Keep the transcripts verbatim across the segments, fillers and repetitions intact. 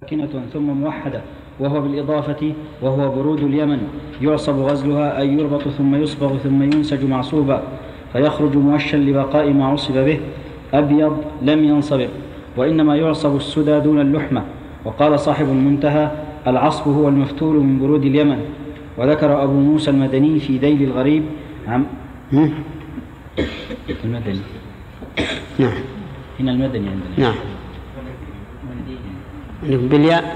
ساكنة ثم موحدة وهو بالإضافة وهو برود اليمن، يعصب غزلها أي يربط ثم يصبغ ثم ينسج معصوبا فيخرج موشا لبقاء ما عصب به. أبيض لم ينصبغ، وإنما يعصب السدى دون اللحمة. وقال صاحب المنتهى: العصب هو المفتول من برود اليمن. وذكر أبو موسى المدني في ذيل الغريب عم المدني نعم هنا المدني عندنا نعم بالياء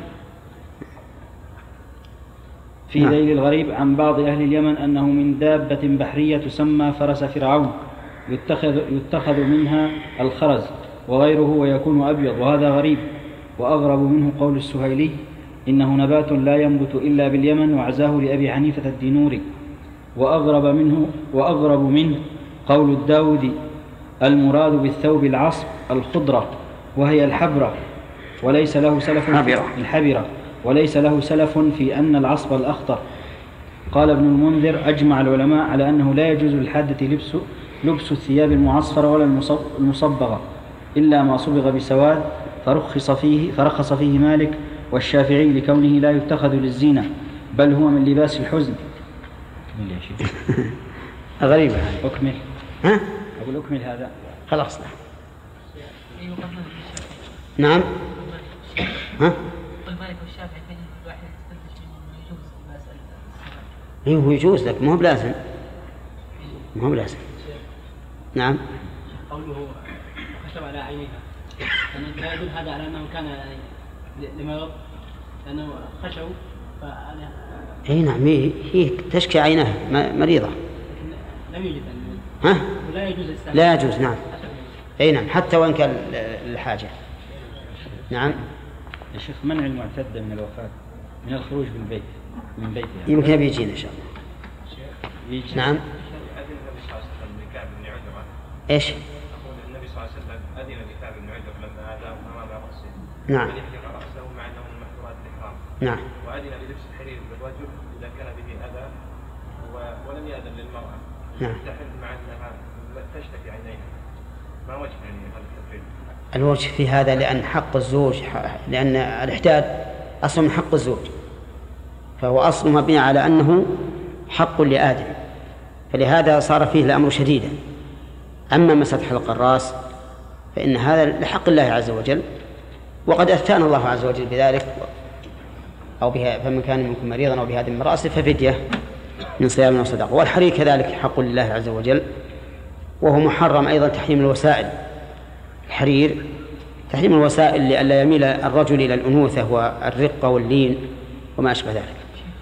في نعم. ذيل الغريب عن بعض أهل اليمن أنه من دابة بحرية تسمى فرس فرعون، يتخذ, يتخذ منها الخرز وغيره ويكون أبيض، وهذا غريب. وأغرب منه قول السهيلي: إنه نبات لا ينبت إلا باليمن، وعزاه لأبي حنيفة الدينوري. وأغرب منه, وأغرب منه قول الداودي: المراد بالثوب العصب الخضرة وهي الحبرة، وليس له سلف الحبرة وليس له سلف في أن العصب الأخضر. قال ابن المنذر: أجمع العلماء على أنه لا يجوز للحادة لبس, لبس الثياب المعصفرة ولا المصبغة إلا ما صبغ بسواد، فرخص فيه, فرخص فيه مالك والشافعي لكونه لا يتخذ للزينة بل هو من لباس الحزن. غريبة. أكمل. ها؟ أقول أكمل هذا. خلاص. نعم. ها؟ إيه هو يجوز لك، ما هو بلازم. ما هو بلازم. نعم. قوله خشب على عينيها، لا يدل هذا على أنه كان لمرض، لأنه خشوا فأنا. إيه نعم، هي تشكي عينها مريضة. لم يوجد. ها؟ لا يجوز. لا يجوز. نعم. أي نعم، حتى وإن كان الحاجة. نعم. يا شيخ، منع المعتدة من الوفاة من الخروج من البيت من بيتها يمكن بيجينا إن شاء الله. يجي. نعم. إيش؟ أقول النبي صلى الله عليه وسلم أذن لكعب بن عجرة لما آذاه أمام رأسه. نعم. وليحلق رأسه مع أنه من محظورات الإحرام. نعم. وأذن للبس الحرير بالرجل إذا كان به أذى، ولم يأذن للمرأة. نعم. تحل مع أنها تشتكي عينيها. ما وجه يعني هذا التفريق؟ الوجه في هذا لأن حق الزوج، لأن الإحداد أصل من حق الزوج، فهو أصل مبني على أنه حق لآدم، فلهذا صار فيه الأمر شديدا. أما مسح حلق الرأس فإن هذا لحق الله عز وجل، وقد أثنى الله عز وجل بذلك، أو بها فمن كان منكم مريضا أو بهذا من رأسه ففدية من صيام أو صدقة. والحرير كذلك حق لله عز وجل، وهو محرم أيضا تحريم الوسائل. الحرير تحريم الوسائل لئلا يميل الرجل إلى الأنوثة والرقة واللين وما أشبه ذلك.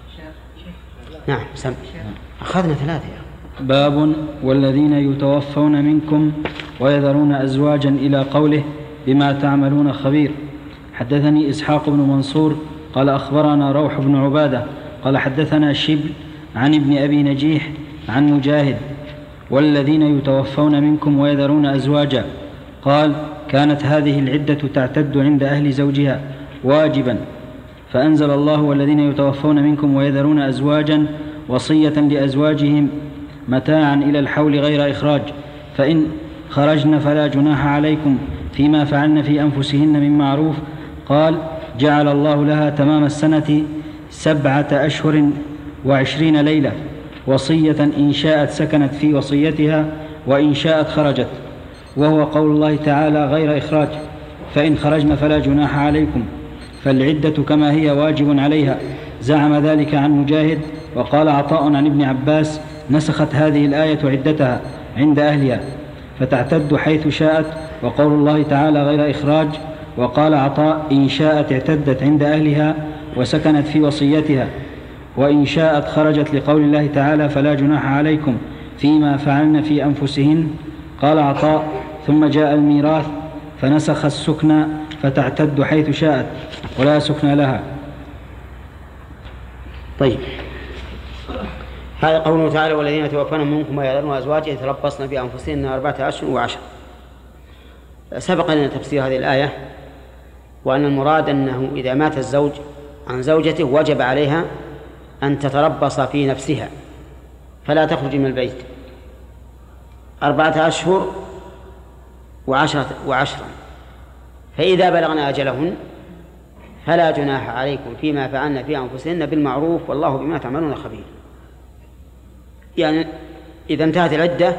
نعم. سم. أخذنا ثلاثة. باب والذين يتوفون منكم ويذرون أزواجا إلى قوله بما تعملون خبير. حدثني إسحاق بن منصور قال أخبرنا روح بن عبادة قال حدثنا شبل عن ابن أبي نجيح عن مجاهد: والذين يتوفون منكم ويذرون أزواجا، قال: كانت هذه العدة تعتد عند أهل زوجها واجبا، فأنزل الله: والذين يتوفون منكم ويذرون أزواجا وصية لأزواجهم متاعا إلى الحول غير إخراج، فإن خرجن فلا جناح عليكم فيما فعلن في أنفسهن من معروف. قال: جعل الله لها تمام السنة سبعة أشهر وعشرين ليلة، وصية إن شاءت سكنت في وصيتها وإن شاءت خرجت، وهو قول الله تعالى غير إخراج، فإن خرجن فلا جناح عليكم، فالعدة كما هي واجب عليها. زعم ذلك عن مجاهد. وقال عطاء عن ابن عباس: نسخت هذه الآية عدتها عند أهلها فتعتد حيث شاءت، وقول الله تعالى غير إخراج. وقال عطاء: إن شاءت اعتدت عند أهلها وسكنت في وصيتها، وإن شاءت خرجت، لقول الله تعالى: فلا جناح عليكم فيما فعلن في أنفسهن. قال عطاء: ثم جاء الميراث فنسخ السكنى فتعتد حيث شاءت ولا سكنى لها. طيب، هذا قوله تعالى: والذين يتوفون منكم ويذرون أزواجا يتربصن بأنفسهن أربعة أشهر وعشر. سبق لنا تفسير هذه الآية، وأن المراد أنه إذا مات الزوج عن زوجته وجب عليها أن تتربص في نفسها فلا تخرج من البيت أربعة أشهر وعشرة وعشرا، فإذا بلغنا أجلهن فلا جناح عليكم فيما فعلن في أنفسهن بالمعروف والله بما تعملون خبير. يعني إذا انتهت العدة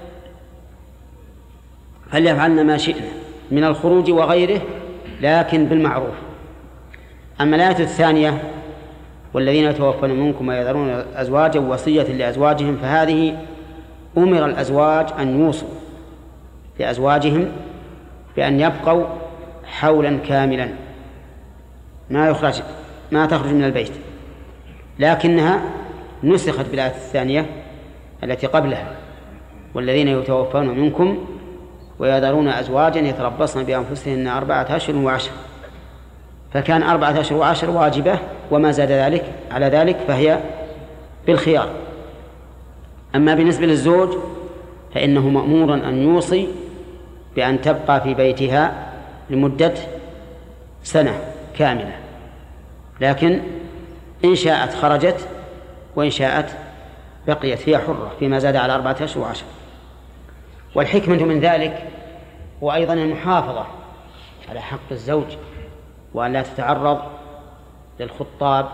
فليفعلن ما شئنا من الخروج وغيره لكن بالمعروف. أما الآية الثانية والذين يتوفون منكم ويذرون أزواجا وصية لأزواجهم، فهذه أمر الأزواج أن يوصوا لأزواجهم بأن يبقوا حولا كاملا ما يخرج ما تخرج من البيت، لكنها نسخت بالآية الثانية التي قبلها والذين يتوفون منكم ويذرون أزواجا يتربصن بأنفسهن أربعة أشهر وعشر، فكان أربعة أشهر وعشر واجبة وما زاد ذلك على ذلك فهي بالخيار. أما بالنسبة للزوج فإنه مأمور أن يوصي بأن تبقى في بيتها لمدة سنة كاملة، لكن إن شاءت خرجت وإن شاءت بقيت هي حرة فيما زاد على أربعة أشهر وعشر. والحكمة من ذلك وأيضا المحافظة على حق الزوج وأن لا تتعرض للخطاب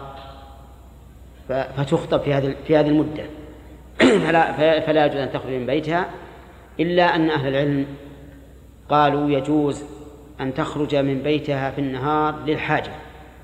فتخطب في هذه في هذه المدة فلا فلا يجوز أن تخرج من بيتها، إلا أن أهل العلم قالوا يجوز أن تخرج من بيتها في النهار للحاجة،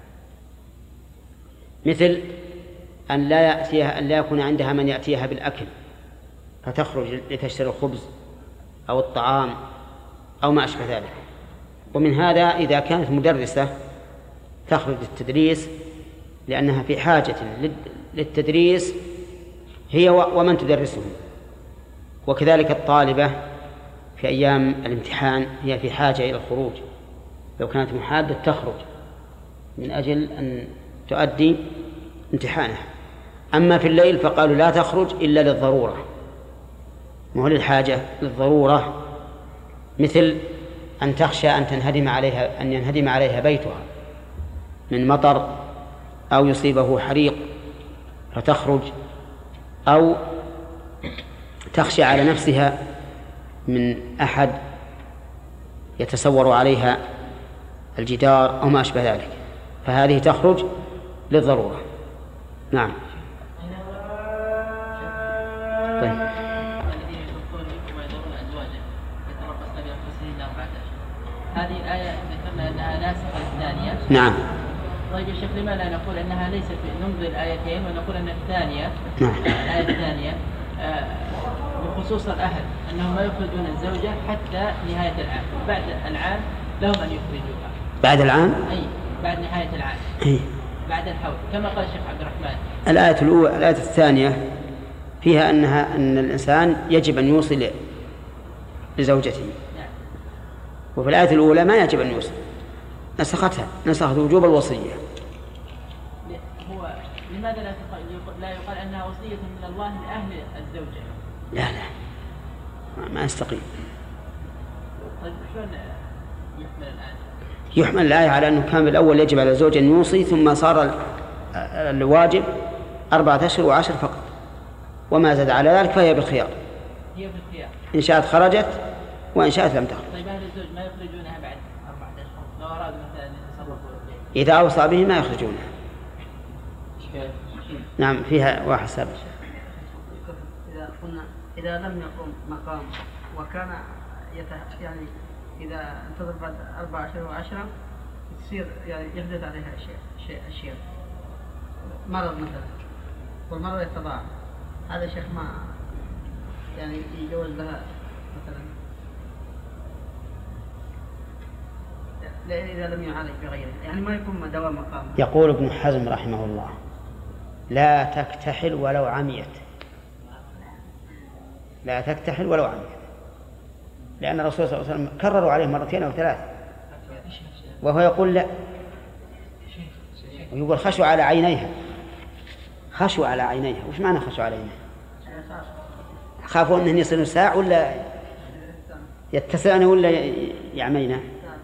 مثل أن لا يأتيها أن لا يكون عندها من يأتيها بالأكل فتخرج لتشتري الخبز أو الطعام أو ما أشبه ذلك. ومن هذا إذا كانت مدرسة تخرج للتدريس لأنها في حاجة للتدريس هي ومن تدرسهم، وكذلك الطالبة في أيام الامتحان هي في حاجة إلى الخروج، لو كانت محادة تخرج من أجل أن تؤدي امتحانها. أما في الليل فقالوا لا تخرج إلا للضرورة، مو للحاجة، للضرورة، مثل أن تخشى أن تنهدم عليها أن ينهدم عليها بيتها من مطر أو يصيبه حريق فتخرج، أو تخشى على نفسها من أحد يتسور عليها الجدار أو ما أشبه ذلك، فهذه تخرج للضرورة. نعم. طيب. هذه الآية ذكرنا أنها ناسخة الثانية. نعم. طيب يا شيخ لما لا نقول أنها ليست نمضي الآيتين ونقول أن الثانية نعم. الآية الثانية آه بخصوص الأهل أنهم ما يخرجون الزوجة حتى نهاية العام، بعد العام لهم أن يخرجوها. بعد العام؟ أي بعد نهاية العام. أي. بعد الحول كما قال الشيخ عبد الرحمن. الآية الأولى الآية الثانية فيها أنها أن الإنسان يجب أن يوصل لزوجته. نعم. وفي الآية الأولى ما يجب أن يوصل، نسختها نسخت وجوب الوصية. هو لماذا لا لا يقال أنها وصية من الله لأهل الزوجة؟ لا لا ما يستقيم. طيب شلون يحمل الآن؟ يحمل الآية على أنه كان بالأول يجب على الزوج أن يوصي، ثم صار الواجب أربعة أشهر وعشر فقط، وما زاد على ذلك فهي بالخيار. هي بالخيار. إن شاءت خرجت وإن شاءت لم تخرج. طيب أهل الزوج ما يخرجونها بعد أربعة أشهر لو أرادوا مثلا أن يتصرفوا؟ إذا أوصى به ما يخرجونها. نعم فيها واحد سابق. إذا قلنا إذا لم يقم مقام وكان يتح... يعني إذا انتظر بعد أربع أشهر وعشرة تصير يعني يحدث عليها أشياء شيء أشياء مرض مثلا، والمرض يتضاعف، هذا شيخ ما يعني يجوز لها مثلا لأن إذا لم يعالج بغيره يعني ما يكون دوام مقام. يقول ابن حزم رحمه الله لا تكتحل ولو عميت، لا تكتحل ولو عميت، لأن الرسول صلى الله عليه وسلم كرروا عليه مرتين أو ثلاث وهو يقول لا، ويقول خشوا على عينيها، خشوا على عينيها. وش معنى خشوا على عينيها؟ خافوا أنهن يصيروا ساع ولا يتسعن ولا يعمينا؟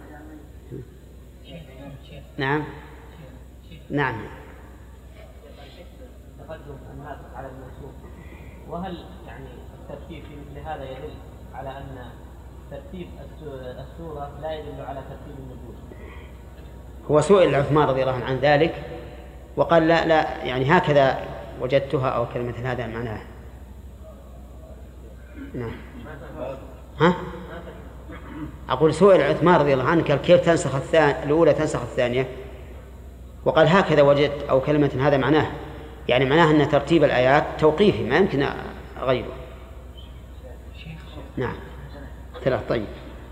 نعم نعم. تقدم الناسخ على المنسوخ، وهل يعني الترتيب في مثل هذا يدل على أن ترتيب السورة لا يدل على ترتيب النزول؟ هو سئل عثمان رضي الله عنه عن ذلك وقال لا لا يعني هكذا وجدتها أو كلمة هذا معناها. نعم. ها؟ أقول سئل عثمان رضي الله عنه قال كيف تنسخ الثانية الأولى تنسخ الثانية، وقال هكذا وجدت أو كلمة هذا معناه، يعني معناه أن ترتيب الآيات توقيفي ما يمكن أغيره. نعم. ثلاث. طيب.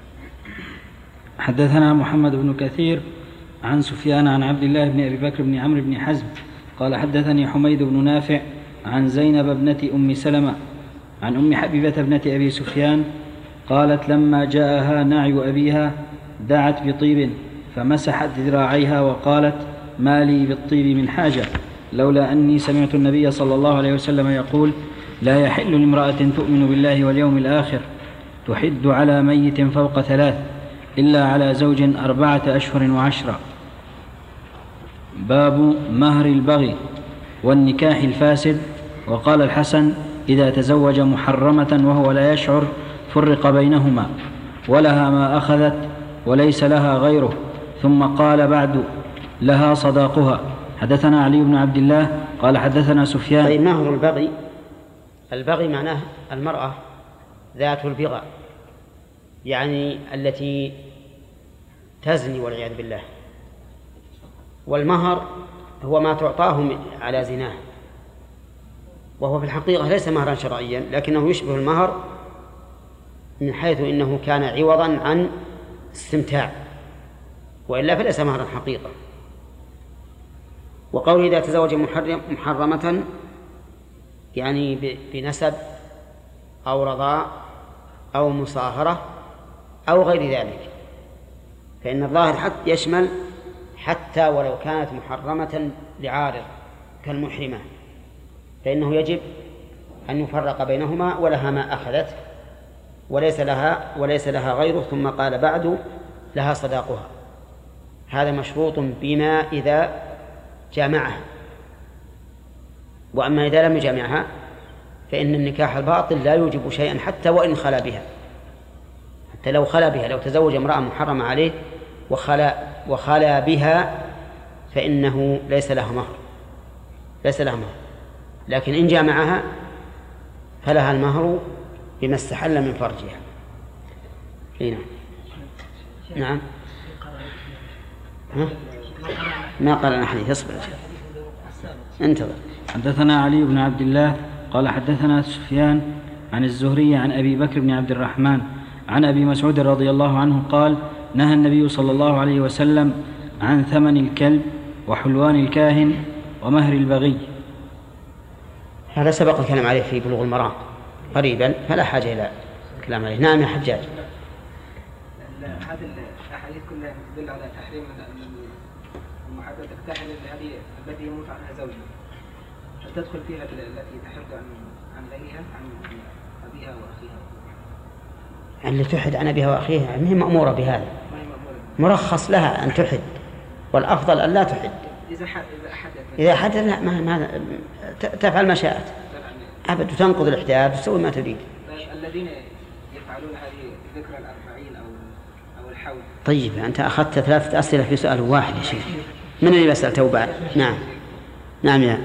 حدثنا محمد بن كثير عن سفيان عن عبد الله بن أبي بكر بن عمرو بن حزم قال حدثني حميد بن نافع عن زينب ابنة أم سلمة عن أم حبيبة ابنة أبي سفيان قالت لما جاءها نعي أبيها دعت بطيب فمسحت ذراعيها وقالت ما لي بالطيب من حاجة لولا أني سمعت النبي صلى الله عليه وسلم يقول لا يحل لامرأة تؤمن بالله واليوم الآخر تحد على ميت فوق ثلاث إلا على زوج أربعة أشهر وعشرة. باب مهر البغي والنكاح الفاسد. وقال الحسن إذا تزوج محرمة وهو لا يشعر فرق بينهما ولها ما أخذت وليس لها غيره. ثم قال بعد لها صداقها. حدثنا علي بن عبد الله قال حدثنا سفيان. طيب مهر البغي، البغي معناه المرأة ذات البغى، يعني التي تزني والعياذ بالله. والمهر هو ما تعطاه على زناه، وهو في الحقيقة ليس مهرا شرعيا لكنه يشبه المهر من حيث إنه كان عوضا عن استمتاع، وإلا فليس مهرا حقيقة. وقوله إذا تزوج محرم محرمة يعني بنسب أو رضاع أو مصاهرة أو غير ذلك، فإن الظاهر حتى يشمل حتى ولو كانت محرمة لعارض كالمحرمة، فإنه يجب أن يفرق بينهما ولها ما أخذت وليس لها وليس لها غيره. ثم قال بعد لها صداقها، هذا مشروط بما إذا جامعها، وأما إذا لم يجامعها فإن النكاح الباطل لا يوجب شيئا حتى وإن خلا بها، حتى لو خلا بها، لو تزوج امرأة محرمة عليه وخلا وخلا بها فإنه ليس لها مهر، ليس لها مهر. لكن إن جامعها فلها المهر بما استحل من فرجها. هنا. نعم. ها؟ ما قال عن حديث، اصبر انتظر. حدثنا علي بن عبد الله قال حدثنا سفيان عن الزهري عن أبي بكر بن عبد الرحمن عن أبي مسعود رضي الله عنه قال نهى النبي صلى الله عليه وسلم عن ثمن الكلب وحلوان الكاهن ومهر البغي. هذا سبق الكلام عليه في بلوغ المرام قريبا فلا حاجة إلى الكلام عليه. نعم يا حجاج. هذه الأحاديث كلها تدل على تحريم المحددة تحرم هذه التي يموت عنها زوجها، تدخل فيها التي تحد عن عن غيرها عن أبيها وأخيها. اللي تحد عن أبيها وأخيها ما هي مأمورة بهذا، مرخص لها أن تحد، والأفضل أن لا تحد. إذا حد إذا حدث إذا حدث لا ما ما تفعل ما شاءت أبد، تنقض الاحتياج وتسوي ما تريد. الذين يفعلون هذه ذكر الأربعين أو أو الحول. طيب أنت أخذت ثلاثة أسئلة في سؤال واحد يا شيخ، من اللي بسألته بعد؟ نعم نعم يا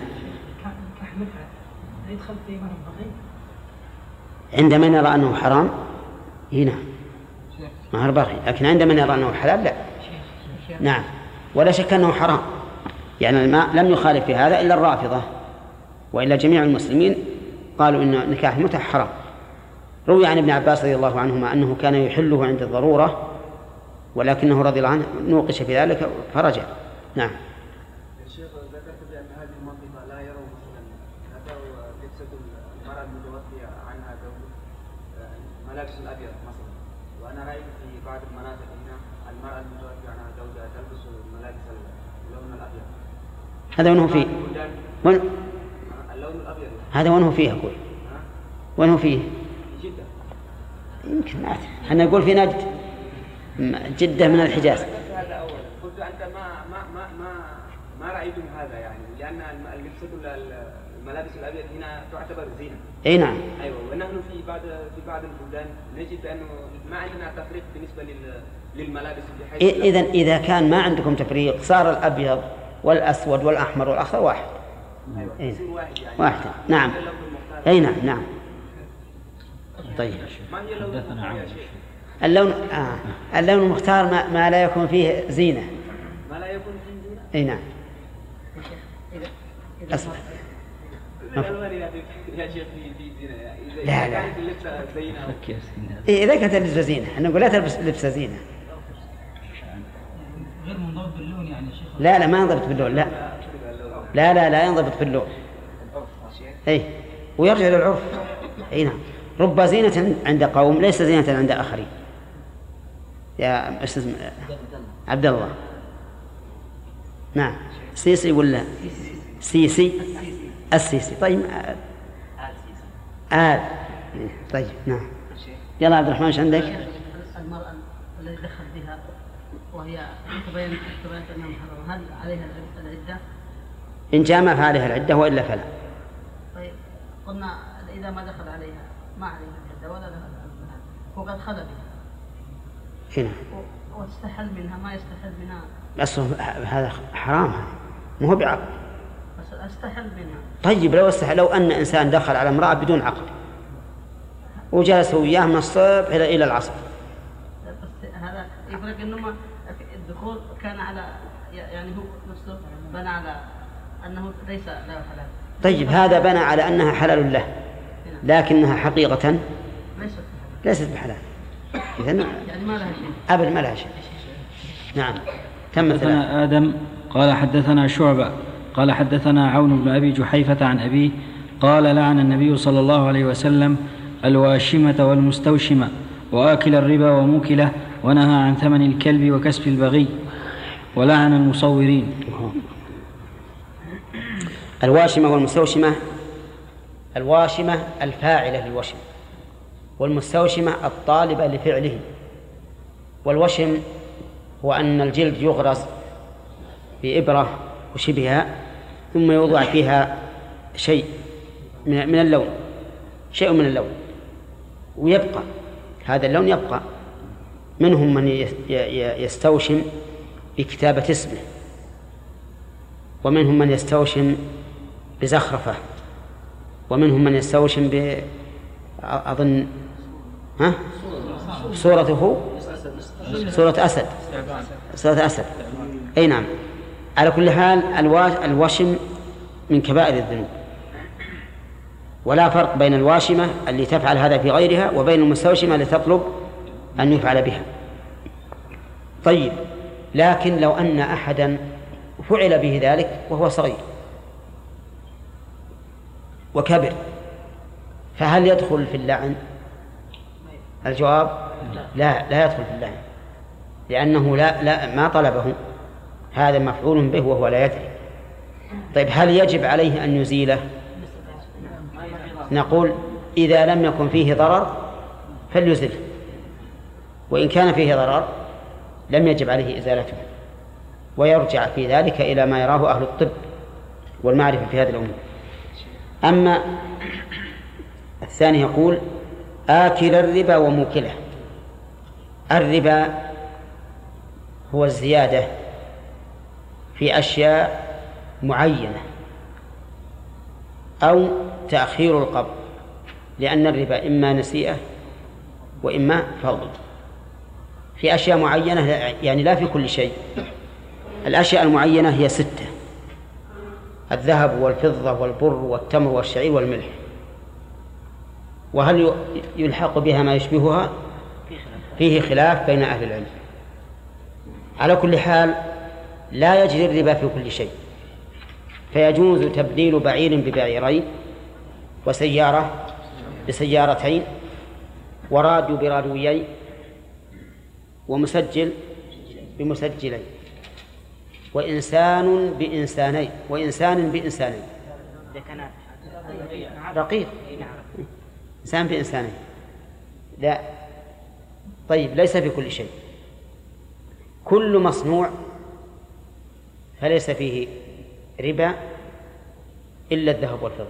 عندما نرى أنه حرام هنا مهر بغي، لكن عندما نرى أنه حلال لا. نعم ولا شك أنه حرام، يعني ما لم يخالف في هذا إلا الرافضة، وإلا جميع المسلمين قالوا إن نكاح المتعة حرام. روي عن ابن عباس رضي الله عنهما أنه كان يحله عند الضرورة، ولكنه رضي الله عنه نوقش في ذلك فرجع. نعم. الشيخ ذكرت بأن هذه المنطقة لا يروا مثلا أتوا لبسة المرأة المتوفية عنها ملابس الأبيض مثلا، وأنا رأيت في بعض المناطق هنا المرأة المتوفية عنها زوجها تلبس ملابس اللون الأبيض. هذا وين هو فيه؟ وين؟ اللون الأبيض. هذا وين هو فيه أقول؟ وين هو فيه؟ في جدة. يمكن ما أدري، احنا نقول في نجد، جدة من الحجاز. هذا أول. قلت أنت ما ما ما ما ما رأيتم هذا يعني، لأن اللبسة الملابس الأبيض هنا تعتبر زينة. أي نعم. أيوة، ونحن في بعض في بعض البلدان نجد أنه ما عندنا تفريق بالنسبة للملابس بحيث إذن إذا كان ما عندكم تفريق صار الأبيض والأسود والأحمر والأخضر واحد. أيوة. إيه. واحد يعني واحد نعم. أي نعم نعم. طيب ما هي اللون المختار يا شيخ؟ اللون آه. اللون المختار ما, ما لا يكون فيه زينة. ما لا يكون فيه زينة؟ أي نعم. إذا أسمع. الألوان يا شيخ في في زينة إذا لا لا. كانت اللبسة زينة. إيه إذا كانت اللبسة زينة احنا نقول لا تلبس لبسة زينة. غير منضبط باللون يعني شيخ. لا لا ما ينضبط باللون لا. لا لا لا ينضبط باللون. أي ويرجع للعرف. أي نعم. رب زينة عند قوم ليس زينة عند آخرين. يا أستاذ عبد الله. نعم. سيسي ولا سيسي؟ السيسي. طيب آل. طيب نعم. يلا عبد الرحمن ايش عندك؟ المرأة التي دخل بها وهي تبين تبين أنها محرمة هل عليها العدة؟ إن جامع فعليها العدة وإلا فلا. طيب قلنا إذا ما دخل عليها ما عليها العدة ولا لها وقد خلى بها. هنا. واستحل منها ما يستحل منها. بس هذا حرام هذا مو هو بعقد. بس استحل منها. طيب لو استحل لو أن إنسان دخل على امرأة بدون عقد وجلس وياه من الصبح إلى إلى العصر. بس هذا يفرق إنه ما الدخول كان على يعني هو نفسه بنى على أنه ليس له حلال. طيب هذا بنى على أنها حلال له لكنها حقيقة ليست ليست بحلال. إذن يعني ما لها شيء. أبد ما لها شيء. نعم. تم حدثنا آدم قال حدثنا شعبة قال حدثنا عون بن أبي جحيفة عن أبيه قال لعن النبي صلى الله عليه وسلم الواشمة والمستوشمة وآكل الربا وموكله ونهى عن ثمن الكلب وكسب البغي ولعن المصورين. الواشمة والمستوشمة الواشمة الفاعلة للوشم والمستوشمة الطالبة لفعله. والوشم هو أن الجلد يغرز بإبرة وشبهها ثم يوضع فيها شيء من اللون شيء من اللون ويبقى هذا اللون يبقى. منهم من يستوشم بكتابة اسمه ومنهم من يستوشم بزخرفة ومنهم من يستوشم ب أظن ها صورته صورة أسد صورة أسد. أي نعم. على كل حال الوشم من كبائر الذنوب ولا فرق بين الواشمة اللي تفعل هذا في غيرها وبين المستوشمة اللي تطلب أن يفعل بها. طيب لكن لو أن أحدا فعل به ذلك وهو صغير وكبر فهل يدخل في اللعن؟ الجواب لا لا يدخل في اللعن لأنه لا لا ما طلبه هذا مفعول به وهو لا يدري. طيب هل يجب عليه أن يزيله؟ نقول إذا لم يكن فيه ضرر فليزله وإن كان فيه ضرر لم يجب عليه إزالته ويرجع في ذلك إلى ما يراه أهل الطب والمعرفة في هذه الأمور. أما الثاني يقول آكل الربا وموكله. الربا هو الزيادة في أشياء معينة أو تأخير القبض لأن الربا إما نسيئة وإما فضل في أشياء معينة يعني لا في كل شيء. الأشياء المعينة هي ستة: الذهب والفضة والبر والتمر والشعير والملح. وهل يلحق بها ما يشبهها؟ فيه خلاف بين أهل العلم. على كل حال لا يجري الربا في كل شيء، فيجوز تبديل بعير ببعيرين وسيارة بسيارتين وراديو براديوين ومسجل بمسجلين وإنسان بإنسانين وإنسان بإنسانين رقيق إنسان بإنسانين. لا طيب ليس في كل شيء. كل مصنوع فليس فيه ربا إلا الذهب والفضة.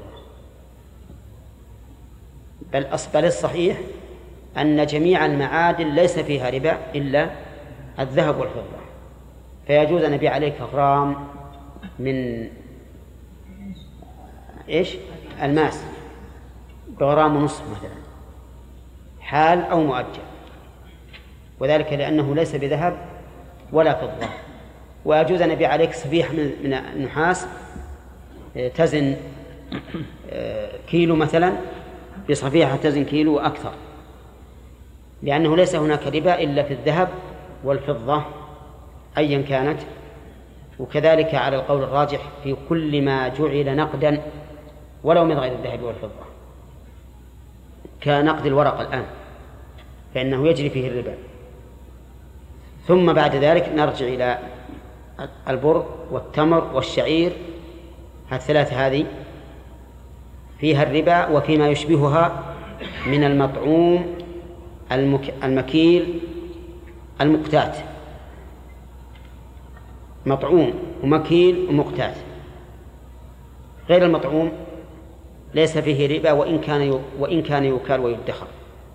بل أصبح الصحيح أن جميع المعادن ليس فيها ربا إلا الذهب والفضة، فيجوز أن أبيع عليك غرام من إيش الماس بغرام ونصف مثلا، حال أو مؤجل، وذلك لأنه ليس بذهب ولا فضة. ويجوز أن أبيع عليك صفيحة من النحاس تزن كيلو مثلا بصفيحة تزن كيلو وأكثر، لأنه ليس هناك ربا إلا في الذهب والفضة أيا كانت. وكذلك على القول الراجح في كل ما جعل نقدا ولو من غير الذهب والفضة، كنقد الورق الآن فإنه يجري فيه الربا. ثم بعد ذلك نرجع إلى البر والتمر والشعير، الثلاثة هذه فيها الربا وفيما يشبهها من المطعوم المكيل المقتات، مطعوم ومكيل ومقتات. غير المطعوم ليس فيه ربا وإن كان وإن كان يكال ويدخر.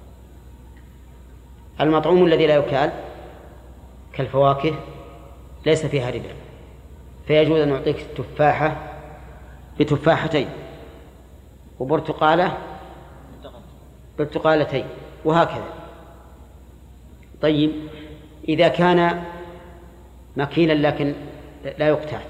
المطعوم الذي لا يكال كالفواكه ليس فيها ربا، فيجوز أن يعطيك تفاحة بتفاحتين وبرتقالة برتقالتين وهكذا. طيب إذا كان مكيلا لكن لا يقتات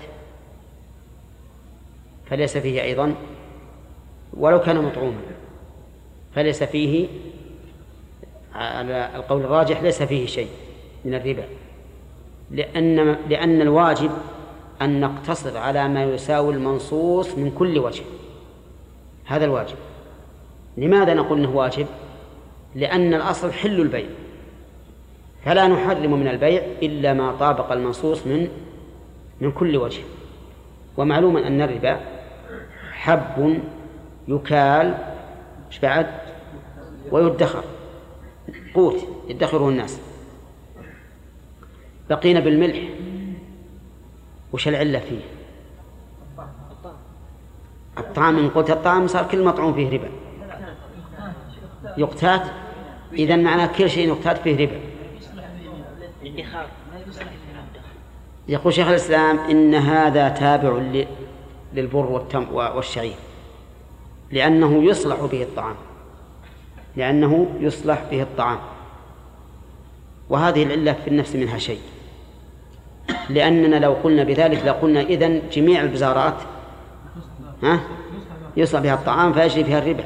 فليس فيه أيضا، ولو كان مطعوما فليس فيه، على القول الراجح ليس فيه شيء من الربا، لأن لأن الواجب أن نقتصر على ما يساوي المنصوص من كل وجه، هذا الواجب. لماذا نقول أنه واجب؟ لأن الأصل حل البيع، فلا نحرم من البيع إلا ما طابق المنصوص من من كل وجه. ومعلوم أن الربا حب يكال إيش بعد ويدخر، قوت يدخره الناس. بقينا بالملح، وش العلة فيه؟ الطعام. من قوت الطعام صار كل مطعوم فيه ربا، يقتات. إذن معناه كل شيء يقتات فيه ربا. يقول شيخ الإسلام إن هذا تابع للبر والشعير، لأنه يصلح به الطعام، لأنه يصلح به الطعام وهذه العلة في النفس منها شيء، لأننا لو قلنا بذلك لقلنا إذن جميع البزارات ها يصلح بها الطعام فيجري فيها الربا،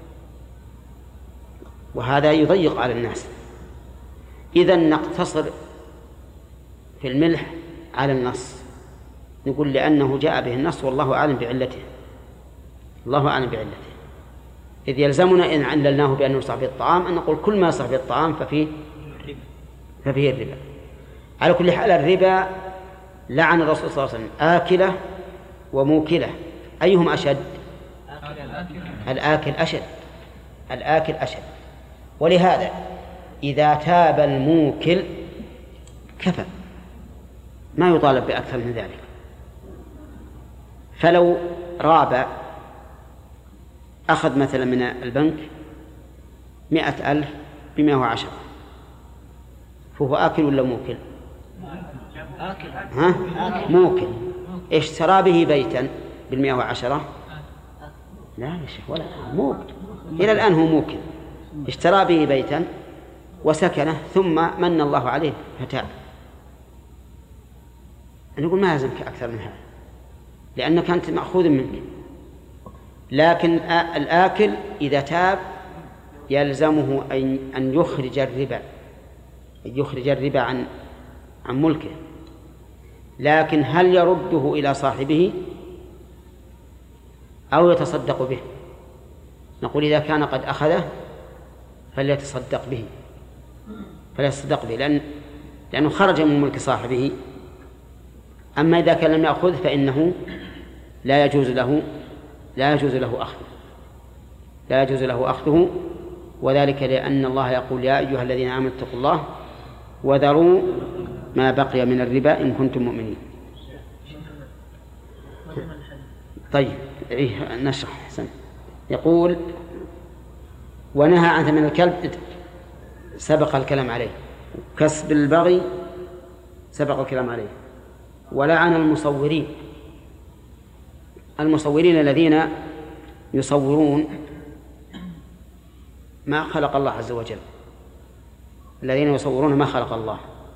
وهذا يضيق على الناس. إذن نقتصر في الملح على النص، نقول لأنه جاء به النص والله أعلم بعلته، الله أعلم بعلته. إذ يلزمنا إن عللناه بأنه يصلح به الطعام أن نقول كل ما يصلح به الطعام ففيه ففيه الربا. على كل حال الربا لعن الرسول صلى الله عليه وسلم آكلة وموكلة، أيهم أشد؟ الآكل أشد، الآكل أشد. ولهذا إذا تاب الموكل كفى، ما يطالب بأكثر من ذلك. فلو راب أخذ مثلا من البنك مئة ألف بمئة وعشرة، فهو آكل ولا موكل؟ آكل. ها؟ موكل. اشترى به بيتا بالمئة وعشرة؟ لا يا شيخ ولا موكل، إلى الآن هو موكل. اشترى به بيتا وسكنه ثم من الله عليه فتاب، نقول ما يلزمك أكثر من هذا لأنك أنت مأخوذ منك. لكن الآكل إذا تاب يلزمه أن يخرج الربا، أن يخرج الربا عن عن ملكه. لكن هل يرده إلى صاحبه أو يتصدق به؟ نقول إذا كان قد أخذه فليتصدق به، فليتصدق به لأن لأنه خرج من ملك صاحبه. أما إذا كان لم يأخذ فإنه لا يجوز له لا يجوز له أخذه لا يجوز له أخذه وذلك لأن الله يقول يا أيها الذين آمنوا اتقوا الله وذروا ما بقي من الربا إن كنتم مؤمنين. طيب إيه نشرح حسن. يقول ونهى عن ثمن الكلب، سبق الكلام عليه. كسب البغي سبق الكلام عليه. ولعن المصورين، المصورين الذين يصورون ما خلق الله عز وجل، الذين يصورون ما خلق الله.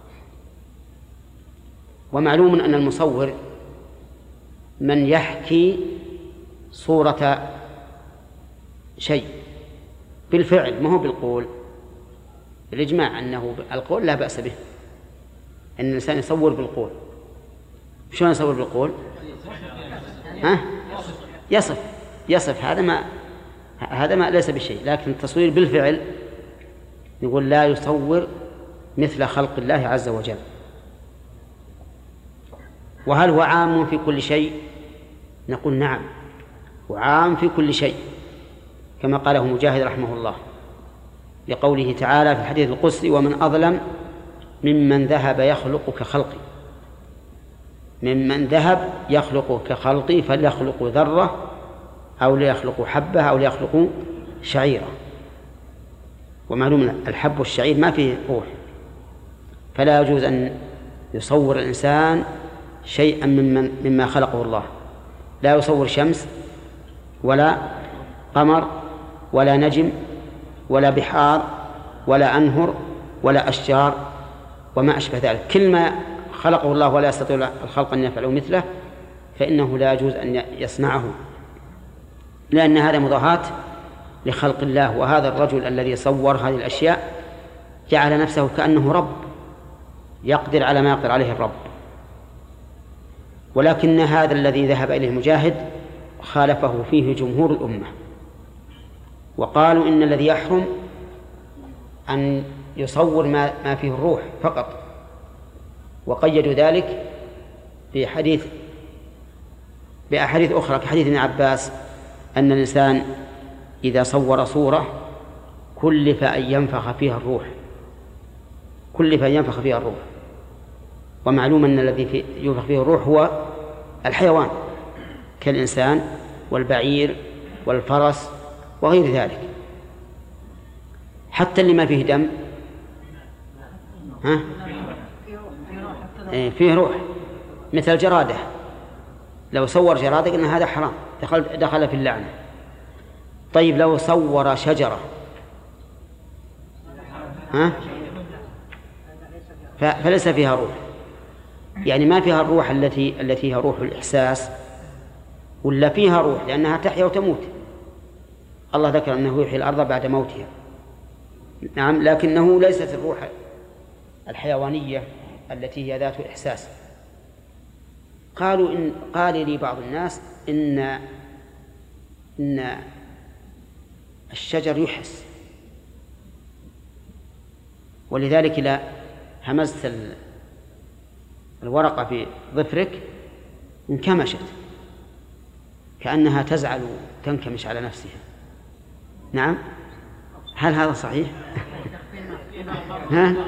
ومعلوم أن المصور من يحكي صورة شيء بالفعل ما هو بالقول، بالإجماع أنه القول لا بأس به، أن الإنسان يصور بالقول. شلون يصور بالقول؟ ها؟ يصف يصف هذا ما هذا ما ليس بشيء، لكن التصوير بالفعل يقول لا يصور مثل خلق الله عز وجل. وهل هو عام في كل شيء؟ نقول نعم، وعام في كل شيء، كما قاله مجاهد رحمه الله لقوله تعالى في الحديث القدسي: ومن أظلم ممن ذهب يخلق كخلقي، ممن ذهب يخلق كخلقي فليخلق ذرة أو ليخلق حبة أو ليخلق شعيرة. ومعلوم الحب والشعير ما فيه روح، فلا يجوز أن يصور الإنسان شيئا ممن مما خلقه الله، لا يصور شمس ولا قمر ولا نجم ولا بحار ولا أنهر ولا أشجار وما أشبه ذلك. كل ما خلقه الله ولا يستطيع الخلق أن يفعله مثله فإنه لا يجوز أن يصنعه، لأن هذا مضاهاة لخلق الله. وهذا الرجل الذي صور هذه الأشياء جعل نفسه كأنه رب يقدر على ما يقدر عليه الرب. ولكن هذا الذي ذهب إليه مجاهد خالفه فيه جمهور الأمة، وقالوا إن الذي يحرم أن يصور ما ما فيه الروح فقط، وقيدوا ذلك بحديث بأحاديث أخرى كحديث ابن عباس أن الإنسان إذا صور صورة كلف أن ينفخ فيها الروح، كلف أن ينفخ فيها الروح. ومعلوم أن الذي ينفخ فيه الروح هو الحيوان كالإنسان والبعير والفرس وغير ذلك، حتى اللي ما فيه دم ها؟ فيه روح، مثل الجرادة، لو صور جرادة قلنا هذا حرام، دخل, دخل في اللعنة. طيب لو صور شجرة ها؟ فليس فيها روح، يعني ما فيها الروح التي التي هي روح الإحساس، ولا فيها روح لأنها تحيا وتموت. الله ذكر أنه يحيي الأرض بعد موتها، نعم، لكنه ليست الروح الحيوانية التي هي ذات إحساس. قالوا إن قال لي بعض الناس إن إن الشجر يحس، ولذلك إذا همست الورقة في ظفرك انكمشت كأنها تزعل وتنكمش على نفسها. نعم، هل هذا صحيح؟ ها؟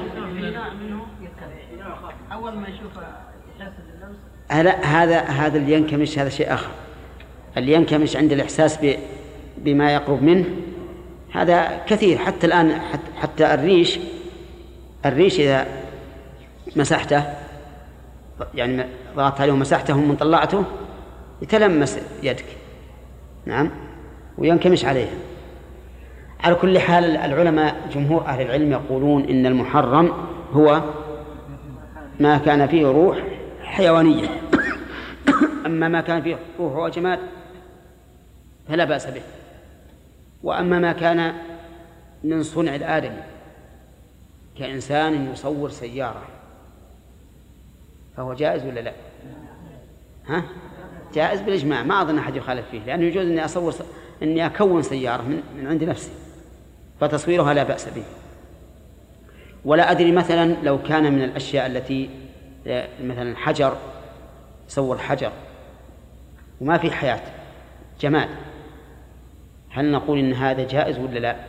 أول ما يشوف إحساس اللمس لا، هذا هذا اللي ينكمش هذا شيء آخر. اللي ينكمش عند الإحساس بما يقرب منه هذا كثير. حتى الآن حتى الريش الريش إذا مسحته، يعني ضغطت عليه ومسحته من طلعته يتلمس يدك، نعم، وينكمش عليها. على كل حال العلماء جمهور أهل العلم يقولون إن المحرم هو ما كان فيه روح حيوانية، أما ما كان فيه روح وجماد فلا بأس به. وأما ما كان من صنع الآدمي كإنسان يصور سيارة فهو جائز ولا لا؟ ها؟ جائز بالإجماع، ما أظن أحد يخالف فيه، لأنه يجوز أني أصور س... أني أكون سيارة من... من عند نفسي، فتصويرها لا بأس به. ولا أدري مثلا لو كان من الأشياء التي مثلا حجر، صور حجر وما في حياة، جماد، هل نقول إن هذا جائز ولا لا؟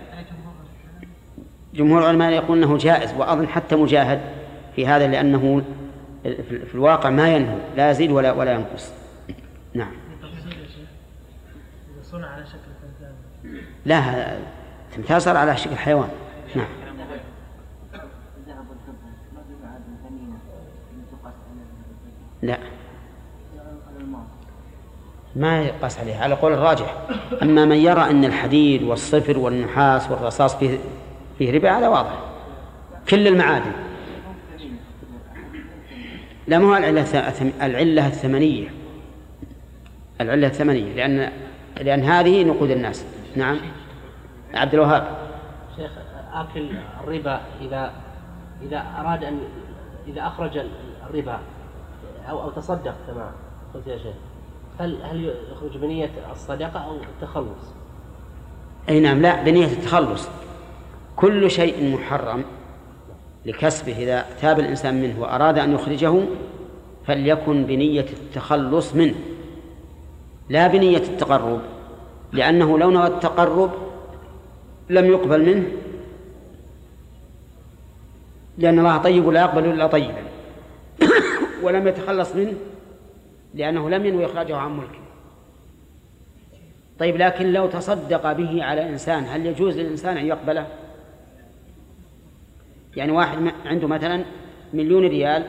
جمهور العلماء يقول أنه جائز، وأظن حتى مجاهد في هذا، لأنه في الواقع ما ينهو، لا يزيد ولا ولا ينقص. نعم. صنع على شكل تمثال؟ لا، تمثال صار على شكل حيوان. نعم. لا ما يقاس عليه على قول الراجح. أما من يرى أن الحديد والصفر والنحاس والرصاص فيه, فيه ربا هذا واضح. كل المعادن لا مو العلة الثمنية، العلة الثمنية لأن لأن هذه نقود الناس. نعم عبد الوهاب. شيخ آكل الربا إذا إذا أراد أن إذا أخرج الربا أو أو تصدق كما قلت يا شيخ، هل هل يخرج بنية الصدقة أو التخلص؟ أي نعم، لا بنية التخلص. كل شيء محرم لكسبه إذا تاب الإنسان منه وأراد أن يخرجه فليكن بنية التخلص منه لا بنية التقرب، لأنه لو نوى التقرب لم يقبل منه، لأن الله طيب لا يقبل إلا طيبا ولم يتخلص منه لأنه لم ينوي إخراجه عن ملكه. طيب لكن لو تصدق به على إنسان هل يجوز للإنسان أن يقبله؟ يعني واحد عنده مثلا مليون ريال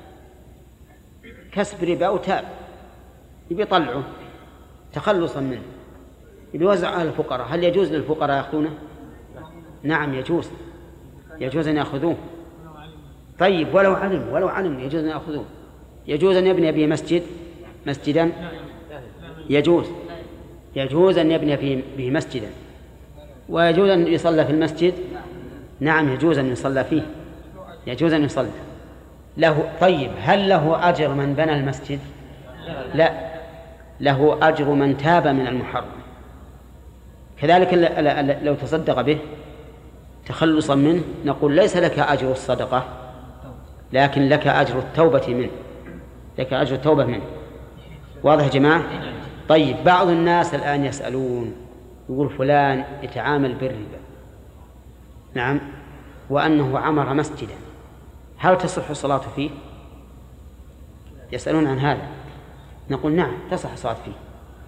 كسب ربا وتاب يبي يطلعه تخلصا منه يبي يوزع على الفقراء، هل يجوز للفقراء يأخذونه؟ نعم يجوز، يجوز أن يأخذوه. طيب ولو علم ولو علم يجوز أن يأخذوه. يجوز أن يبني به مسجد مسجدا يجوز يجوز أن يبني به مسجدا، ويجوز أن يصلى في المسجد. نعم يجوز أن يصلى فيه، يجوز أن يصلى له. طيب هل له أجر من بنى المسجد؟ لا، له أجر من تاب من المحرم. كذلك لو تصدق به تخلصا منه نقول ليس لك أجر الصدقة لكن لك أجر التوبة منه، لك أجر التوبة منه. واضح يا جماعة؟ طيب بعض الناس الآن يسألون يقول فلان يتعامل بالربا، نعم، وأنه عمر مسجدا، هل تصح الصلاة فيه؟ يسألون عن هذا، نقول نعم تصح الصلاة فيه،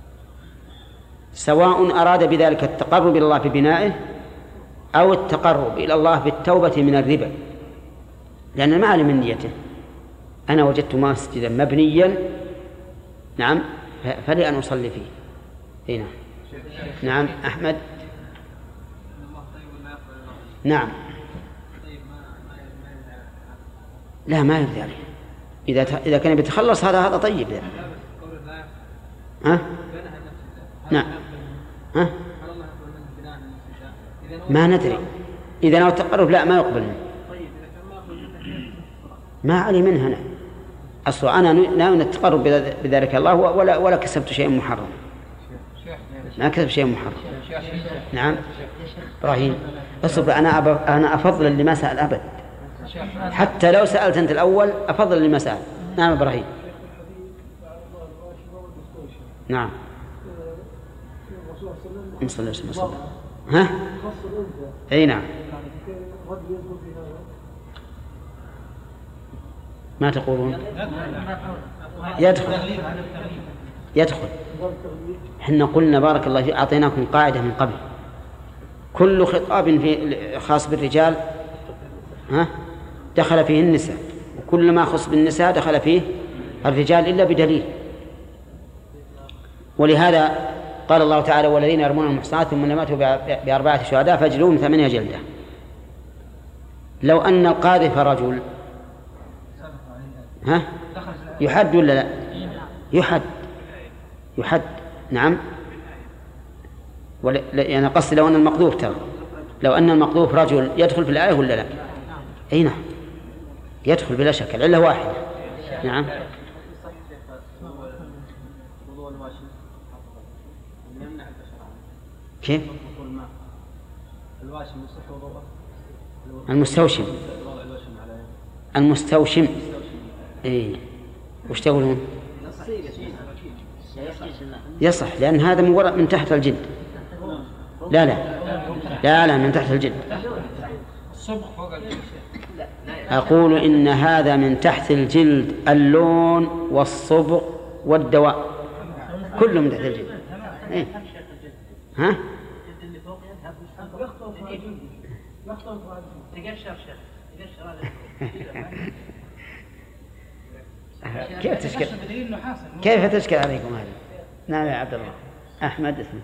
سواء أراد بذلك التقرب إلى الله ببنائه أو التقرب إلى الله بالتوبة من الربا، لأن ما علم من نيته. أنا وجدت مسجدا مبنيا نعم فلي أن أصلي فيه. هنا نعم أحمد. نعم لا ما يرضي عليه إذا إذا كان بيتخلص هذا هذا طيب يعني. ها؟ نعم ها؟ ما ندري إذا نوى التقرب لا ما يقبل منه، ما علي منه أنا أصلا أنا ناوي التقرب بذلك الله ولا ولا كسبت شيء محرم، ما كسب شيء محرم. نعم إبراهيم اصبر، أنا أب... أنا أفضل اللي ما سأل أبد، حتى لو سألت أنت الأول أفضل اللي ما سأل. نعم إبراهيم. نعم صلى الله عليه وسلم. ها؟ أي نعم. ما تقولون؟ يدخل يدخل. حنا قلنا بارك الله فيك أعطيناكم قاعدة من قبل، كل خطاب في خاص بالرجال ها دخل فيه النساء، وكل ما خص بالنساء دخل فيه الرجال إلا بدليل. ولهذا قال الله تعالى والذين يرمون المحصنات ثم ماتوا بأربعة شهداء فاجلدوهم ثمانية جلدة. لو أن القاذف رجل ها يحد ولا لا؟ يحد يحد. نعم. يعني قصدي لو أن المقذوف ترى لو أن المقذوف رجل يدخل في الآية ولا لا؟ أي نعم يدخل بلا شك، العلة واحدة. نعم. كيف؟ المستوشم المستوشم اي وش تقولون؟ يصح لأن هذا مورد من تحت الجلد. لا لا لا لا من تحت الجلد. أقول إن هذا من تحت الجلد، اللون والصبغ والدواء كله من تحت الجلد. إيه؟ ها؟ كيف تشكل كيف تشكل عليكم هذه؟ نعم يا عبد الله. أحمد اسمه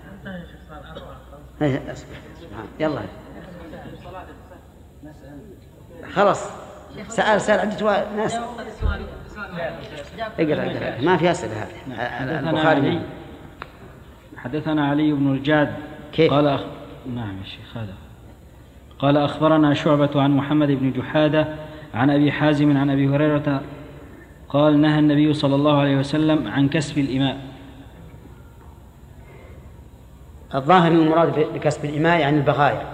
سبحان يلا خلاص سأل سأل عدة ناس اقرأ ما في أسئلة هذه. البخاري حدثنا علي بن الجعد كيف؟ قال أخ... نعم يا شيخ هذا قال أخبرنا شعبة عن محمد بن جحادة عن أبي حازم عن أبي هريرة قال نهى النبي صلى الله عليه وسلم عن كسب الإماء. الظاهر من المراد بكسب الإماء يعني البغايا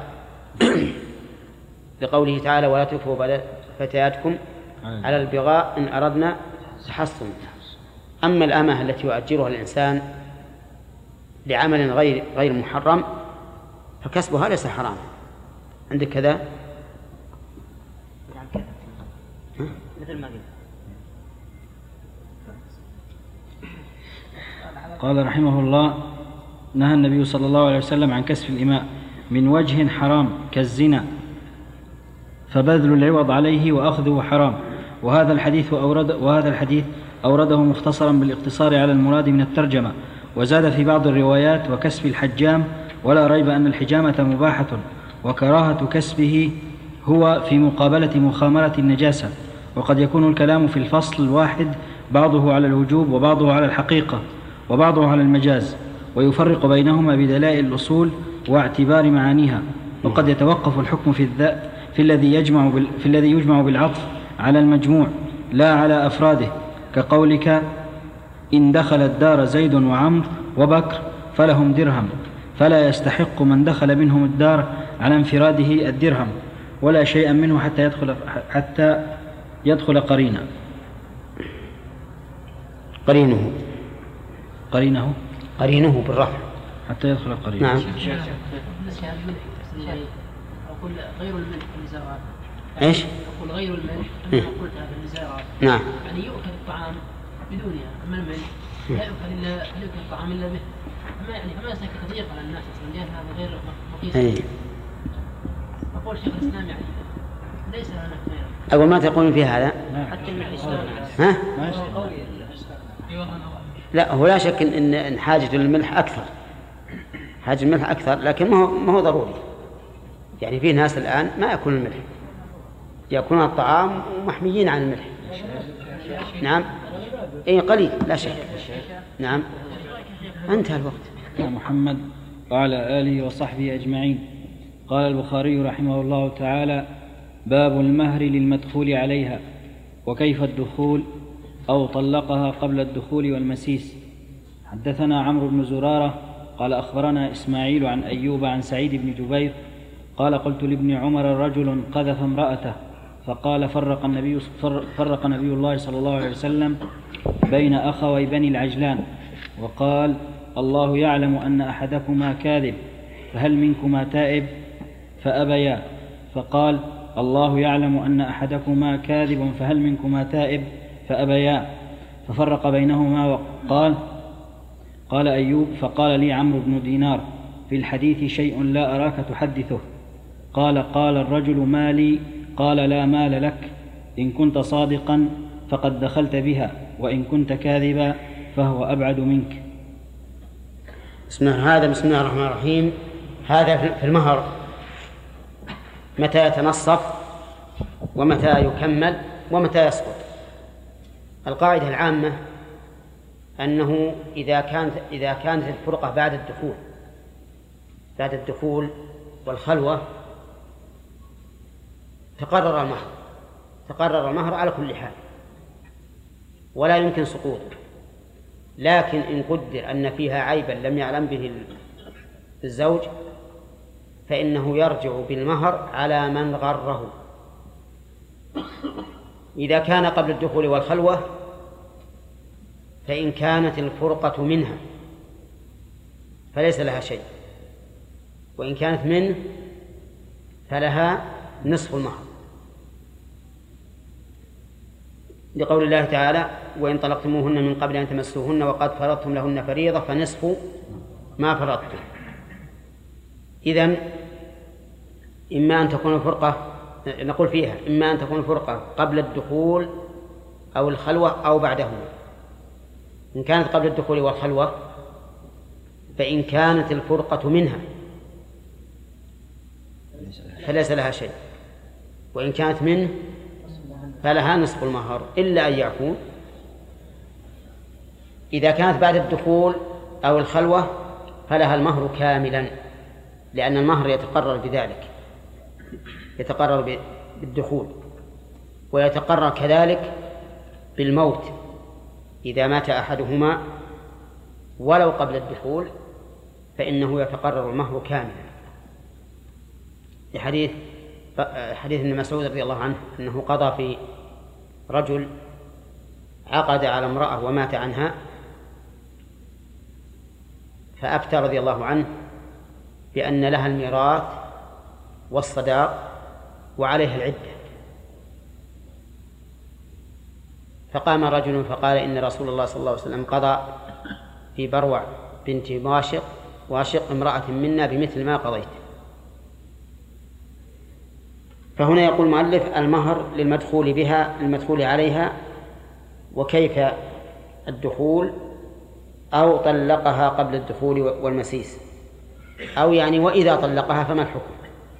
بقوله تعالى ولا تكفوا فتياتكم على البغاء إن أردنا تحصنا. أما الأمة التي يؤجرها الإنسان لعمل غير غير محرم فكسبها ليس حرام. عندك كذا مثل ما قلت. قال رحمه الله نهى النبي صلى الله عليه وسلم عن كسب الإماء من وجه حرام كالزنا فبذل العوض عليه وأخذه حرام. وهذا الحديث أورد وهذا الحديث أورده مختصرا بالاقتصار على المراد من الترجمة. وزاد في بعض الروايات وكسب الحجام ولا ريب أن الحجامة مباحة وكراهة كسبه هو في مقابلة مخامرة النجاسة. وقد يكون الكلام في الفصل الواحد بعضه على الوجوب وبعضه على الحقيقة وبعضه على المجاز ويفرق بينهما بدلائل الأصول واعتبار معانيها. وقد يتوقف الحكم في, الذا في, الذي يجمع بال في الذي يجمع بالعطف على المجموع لا على أفراده كقولك إن دخل الدار زيد وعمر وبكر فلهم درهم فلا يستحق من دخل منهم الدار على انفراده الدرهم ولا شيئا منه حتى يدخل حتى يدخل قرينا قرينه قرينه قرينه بالرفع حتى يدخل قرينا. نعم. أقول غير الملح في النزارات. إيش؟ أقول غير الملح كما قلتها في النزارات. نعم. يعني يؤكل الطعام بدونها. أما الملح لا يؤكل إلا لا يؤكل الطعام إلا به. أما يعني فما يصير تضييق على الناس أصلاً هذا غير مقيس. أي. أقول شيخ الإسلام يعني ليس هناك غيره. أقول ما تقولون في هذا؟ حتى الملح الإسلام. ها؟ لا هو لا شك إن إن حاجة الملح أكثر. حاجة الملح أكثر لكن ما هو ما هو ضروري. يعني في ناس الآن ما يأكلون الملح. يأكلون الطعام ومحميين عن الملح. نعم. أي قليل لا شك. نعم. انتهى الوقت. يا محمد وعلى آله وصحبه أجمعين. قال البخاري رحمه الله تعالى باب المهر للمدخول عليها وكيف الدخول أو طلقها قبل الدخول والمسيس. حدثنا عمرو بن زرارة قال أخبرنا إسماعيل عن أيوب عن سعيد بن جبير قال قلت لابن عمر رجل قذف امرأته فقال فرق النبي, فرق نبي الله صلى الله عليه وسلم بين أخوي بني العجلان وقال الله يعلم أن أحدكما كاذب فهل منكما تائب فأبيا فقال الله يعلم أن أحدكما كاذب فهل منكما تائب فأبيا ففرق بينهما وقال قال أيوب فقال لي عمرو بن دينار في الحديث شيء لا أراك تحدثه قال قال الرجل ما لي قال لا مال لك إن كنت صادقا فقد دخلت بها وإن كنت كاذبا فهو أبعد منك. بسم الله هذا بسم الله الرحمن الرحيم. هذا في المهر متى يتنصف ومتى يكمل ومتى يسقط. القاعدة العامة أنه إذا كانت إذا كانت الفرقة بعد الدخول بعد الدخول والخلوة تقرر المهر تقرر المهر على كل حال ولا يمكن سقوطه. لكن إن قدر أن فيها عيبا لم يعلم به الزوج فإنه يرجع بالمهر على من غره. إذا كان قبل الدخول والخلوة فإن كانت الفرقة منها فليس لها شيء وإن كانت منه فلها نصف المهر لقول الله تعالى وإن طلقتموهن من قبل أن تمسوهن وقد فرضتم لهن فريضة فنصف ما فرضتم. إذن إما أن تكون الفرقة نقول فيها إما أن تكون الفرقة قبل الدخول أو الخلوة أو بعدهما. إن كانت قبل الدخول والخلوة فإن كانت الفرقة منها فليس لها شيء، وإن كانت منه فلها نصف المهر إلا أن يعفون. إذا كانت بعد الدخول أو الخلوة فلها المهر كاملا، لأن المهر يتقرر بذلك، يتقرر بالدخول، ويتقرر كذلك بالموت إذا مات أحدهما ولو قبل الدخول فإنه يتقرر المهر كاملا، لحديث حديث ابن مسعود رضي الله عنه أنه قضى في رجل عقد على امرأة ومات عنها، فأفتى رضي الله عنه بأن لها الميراث والصداق وعليها العدة. فقام رجل فقال إن رسول الله صلى الله عليه وسلم قضى في بروع بنت واشق واشق امرأة منا بمثل ما قضيت. فهنا يقول المؤلف المهر للمدخول بها المدخول عليها، وكيف الدخول أو طلقها قبل الدخول والمسيس، أو يعني وإذا طلقها فما الحكم؟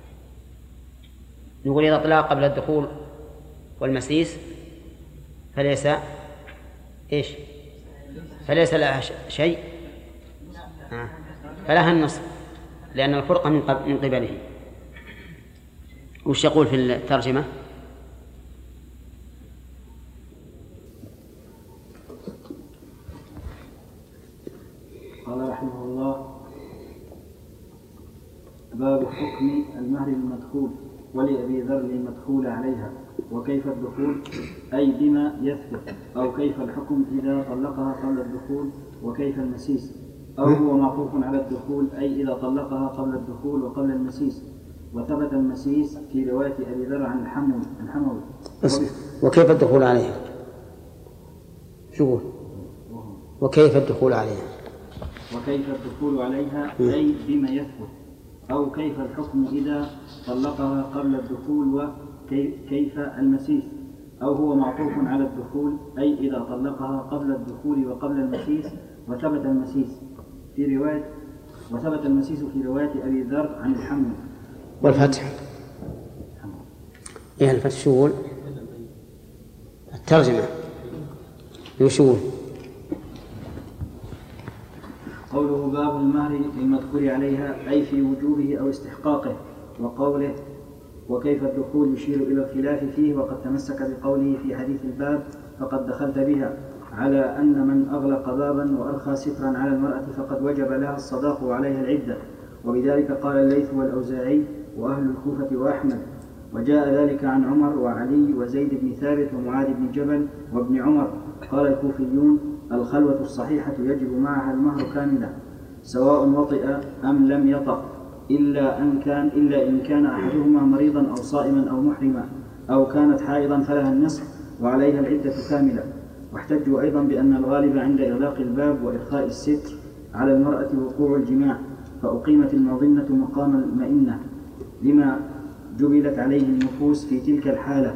نقول إذا طلقها قبل الدخول والمسيس فليس إيش؟ فليس لها شيء، آه. فلها النصف لأن الفرقة من قبله. وش يقول في الترجمة؟ قال رحمه الله: باب حكم المهر المدخول ولأبي ذر المدخول عليها، وكيف الدخول أي بما يثبت، أو كيف الحكم إذا طلقها قبل الدخول، وكيف المسيس، أو هو معطوف على الدخول أي إذا طلقها قبل الدخول وقبل المسيس. وثبت المسيس في رواية أبي ذر عن الحموي الحموي وكيف الدخول عليها؟ شو وكيف الدخول عليها؟ وكيف الدخول عليها أي بما يثبت، أو كيف الحكم إذا طلقها قبل الدخول، وكيف المسيس، أو هو معطوف على الدخول أي إذا طلقها قبل الدخول وقبل المسيس. وثبت المسيس في رواية وثبت المسيس في رواية أبي ذر عن الحموي. والفتح إيه الفتح شو الترجمة يشوف قوله باب المهر المدخول عليها أي في وجوبه أو استحقاقه، وقوله وكيف الدخول يشير إلى الخلاف فيه، وقد تمسك بقوله في حديث الباب فقد دخلت بها، على أن من أغلق بابا وأرخى سترا على المرأة فقد وجب لها الصداق وعليها العدة. وبذلك قال الليث والأوزاعي وأهل الكوفة وأحمد. وجاء ذلك عن عمر وعلي وزيد بن ثابت ومعاذ بن جبل وابن عمر. قال الكوفيون الخلوة الصحيحة يجب معها المهر كاملا سواء وطئ أم لم يطأ، إلا أن كان إلا إن كان أحدهما مريضا أو صائما أو محرما، أو كانت حائضا فلها النصف وعليها العدة كاملة. واحتجوا أيضا بأن الغالب عند إغلاق الباب وإرخاء الستر على المرأة وقوع الجماع، فأقيمت المظنة مقام المئنة لما جبلت عليه النفوس في تلك الحالة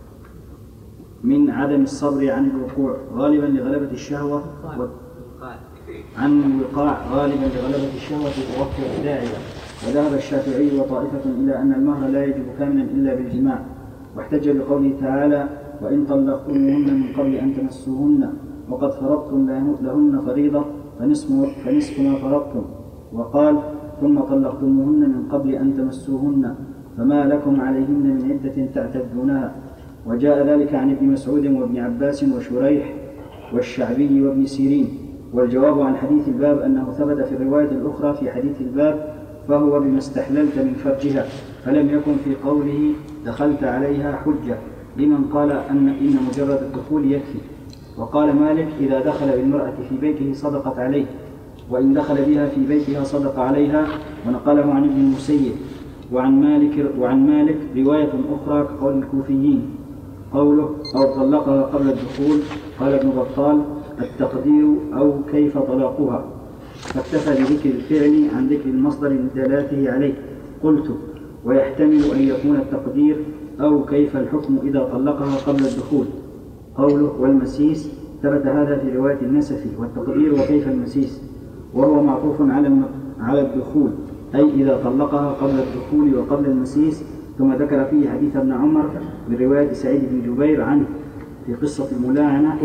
من عدم الصبر عن الوقوع غالبا لغلبة الشهوة و... عن الوقاع غالبا لغلبة الشهوة وتوفر الداعية. وذهب الشافعي وطائفة إلى أن المهر لا يجب كاملا إلا بالجماع، واحتج بقوله تعالى وإن طلقتموهن من قبل أن تمسوهن وقد فرضتم لهن فريضة فنصف, فنصف ما فرضتم، وقال ثم طلقتموهن من قبل أن تمسوهن فما لكم عليهن من عدة تعتدونها. وجاء ذلك عن ابن مسعود وابن عباس وشريح والشعبي وابن سيرين. والجواب عن حديث الباب أنه ثبت في الرواية الأخرى في حديث الباب فهو بما استحللت من فرجها، فلم يكن في قوله دخلت عليها حجة لمن قال أن إن مجرد الدخول يكفي. وقال مالك إذا دخل بالمرأة في بيته صدقت عليه، وإن دخل بها في بيتها صدق عليها. ونقله عن ابن المسيب. وعن مالك وعن مالك رواية أخرى كقول الكوفيين قوله أو طلقها قبل الدخول. قال ابن بطال التقدير أو كيف طلاقها، فاكتفى بذكر الفعل عن ذكر المصدر لدلاته عليه. قلت ويحتمل أن يكون التقدير أو كيف الحكم إذا طلقها قبل الدخول. قوله والمسيس ثبت هذا في رواية النسفي. والتقدير وكيف المسيس، وهو معطوف على على الدخول، أي إذا طلقها قبل الدخول وقبل المسيس. ثم ذكر فيه حديث ابن عمر من رواية سعيد بن جبير عنه في قصة الملاعنة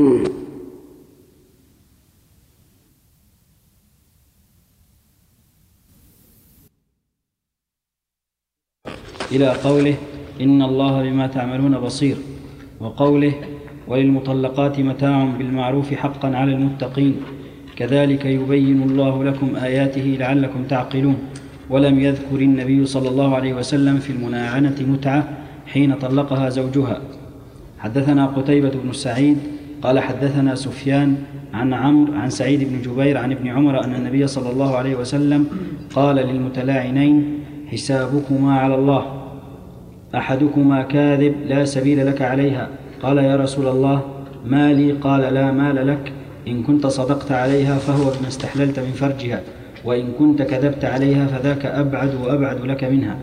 إلى قوله إن الله بما تعملون بصير، وقوله وللمطلقات متاع بالمعروف حقا على المتقين، كذلك يبين الله لكم آياته لعلكم تعقلون. ولم يذكر النبي صلى الله عليه وسلم في المناعنة متعة حين طلقها زوجها. حدثنا قتيبة بن سعيد قال حدثنا سفيان عن عمرو عن سعيد بن جبير عن ابن عمر أن النبي صلى الله عليه وسلم قال للمتلاعنين حسابكما على الله، أحدكما كاذب لا سبيل لك عليها. قال يا رسول الله ما لي؟ قال لا مال لك، إن كنت صدقت عليها فهو بما استحللت من فرجها، وإن كنت كذبت عليها فذاك أبعد وأبعد لك منها.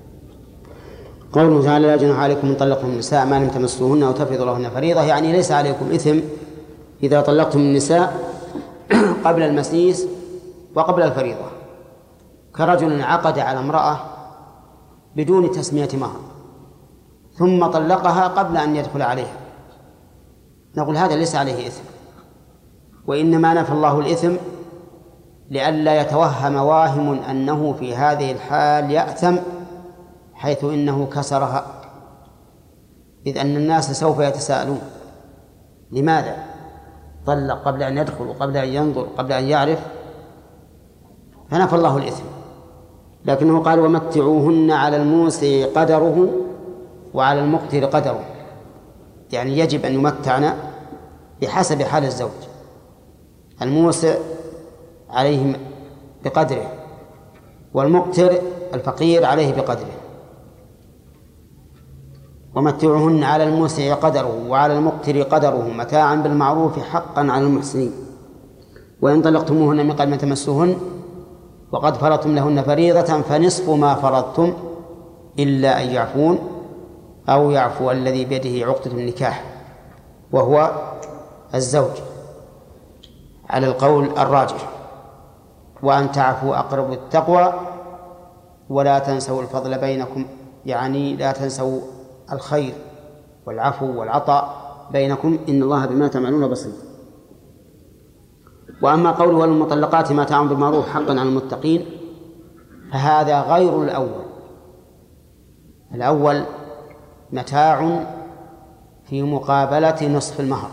قوله تعالى لا جناح عليكم إن طلقتم النساء ما لم تمسوهن أو تفرضوا لهن فريضة، يعني ليس عليكم إثم إذا طلقتم النساء قبل المسيس وقبل الفريضة، كرجل عقد على امرأة بدون تسمية مهر ثم طلقها قبل أن يدخل عليها، نقول هذا ليس عليه إثم، وإنما نفى الله الإثم لئلا يتوهم واهم أنه في هذه الحال يأثم حيث إنه كسرها، إذ أن الناس سوف يتساءلون لماذا طلق قبل أن يدخل وقبل أن ينظر قبل أن يعرف، فنفى الله الإثم. لكنه قال ومتعوهن على الموسع قدره وعلى المقتر قدره، يعني يجب أن يمتعن بحسب حال الزوج، الموسع عليه بقدره والمقتر الفقير عليه بقدره. ومتعوهن على الموسع قدره وعلى المقتر قدره متاعا بالمعروف حقا على المحسنين، وإن طلقتموهن من قبل ما تمسوهن وقد فرضتم لهن فريضة فنصف ما فرضتم إلا أن يعفون أو يعفو الذي بيده عقدة النكاح وهو الزوج على القول الراجح، وأن تعفوا أقرب التقوى ولا تنسوا الفضل بينكم، يعني لا تنسوا الخير والعفو والعطاء بينكم إن الله بما تعملون بصير. وأما قوله والمطلقات متاع بالمعروف حقا على المتقين فهذا غير الأول. الأول متاع في مقابلة نصف المهر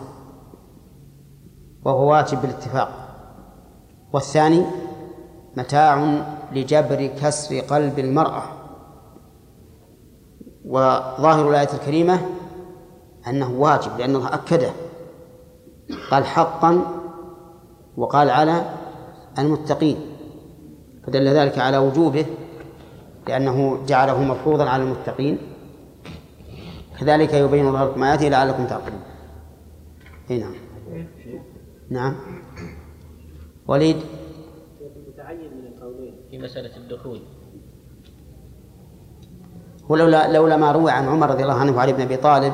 وهو واجب بالاتفاق، والثاني متاع لجبر كسر قلب المرأة. وظاهر الآية الكريمة أنه واجب لأن الله أكده، قال حقا وقال على المتقين، فدل ذلك على وجوبه لأنه جعله مفروضا على المتقين. كذلك يبين الله لكم آياته لعلكم تعقلون. اي نعم نعم وليد متعين من القولين في مسألة الدخول. ولولا لولا ما روى عن عمر رضي الله عنه وعلي بن أبي طالب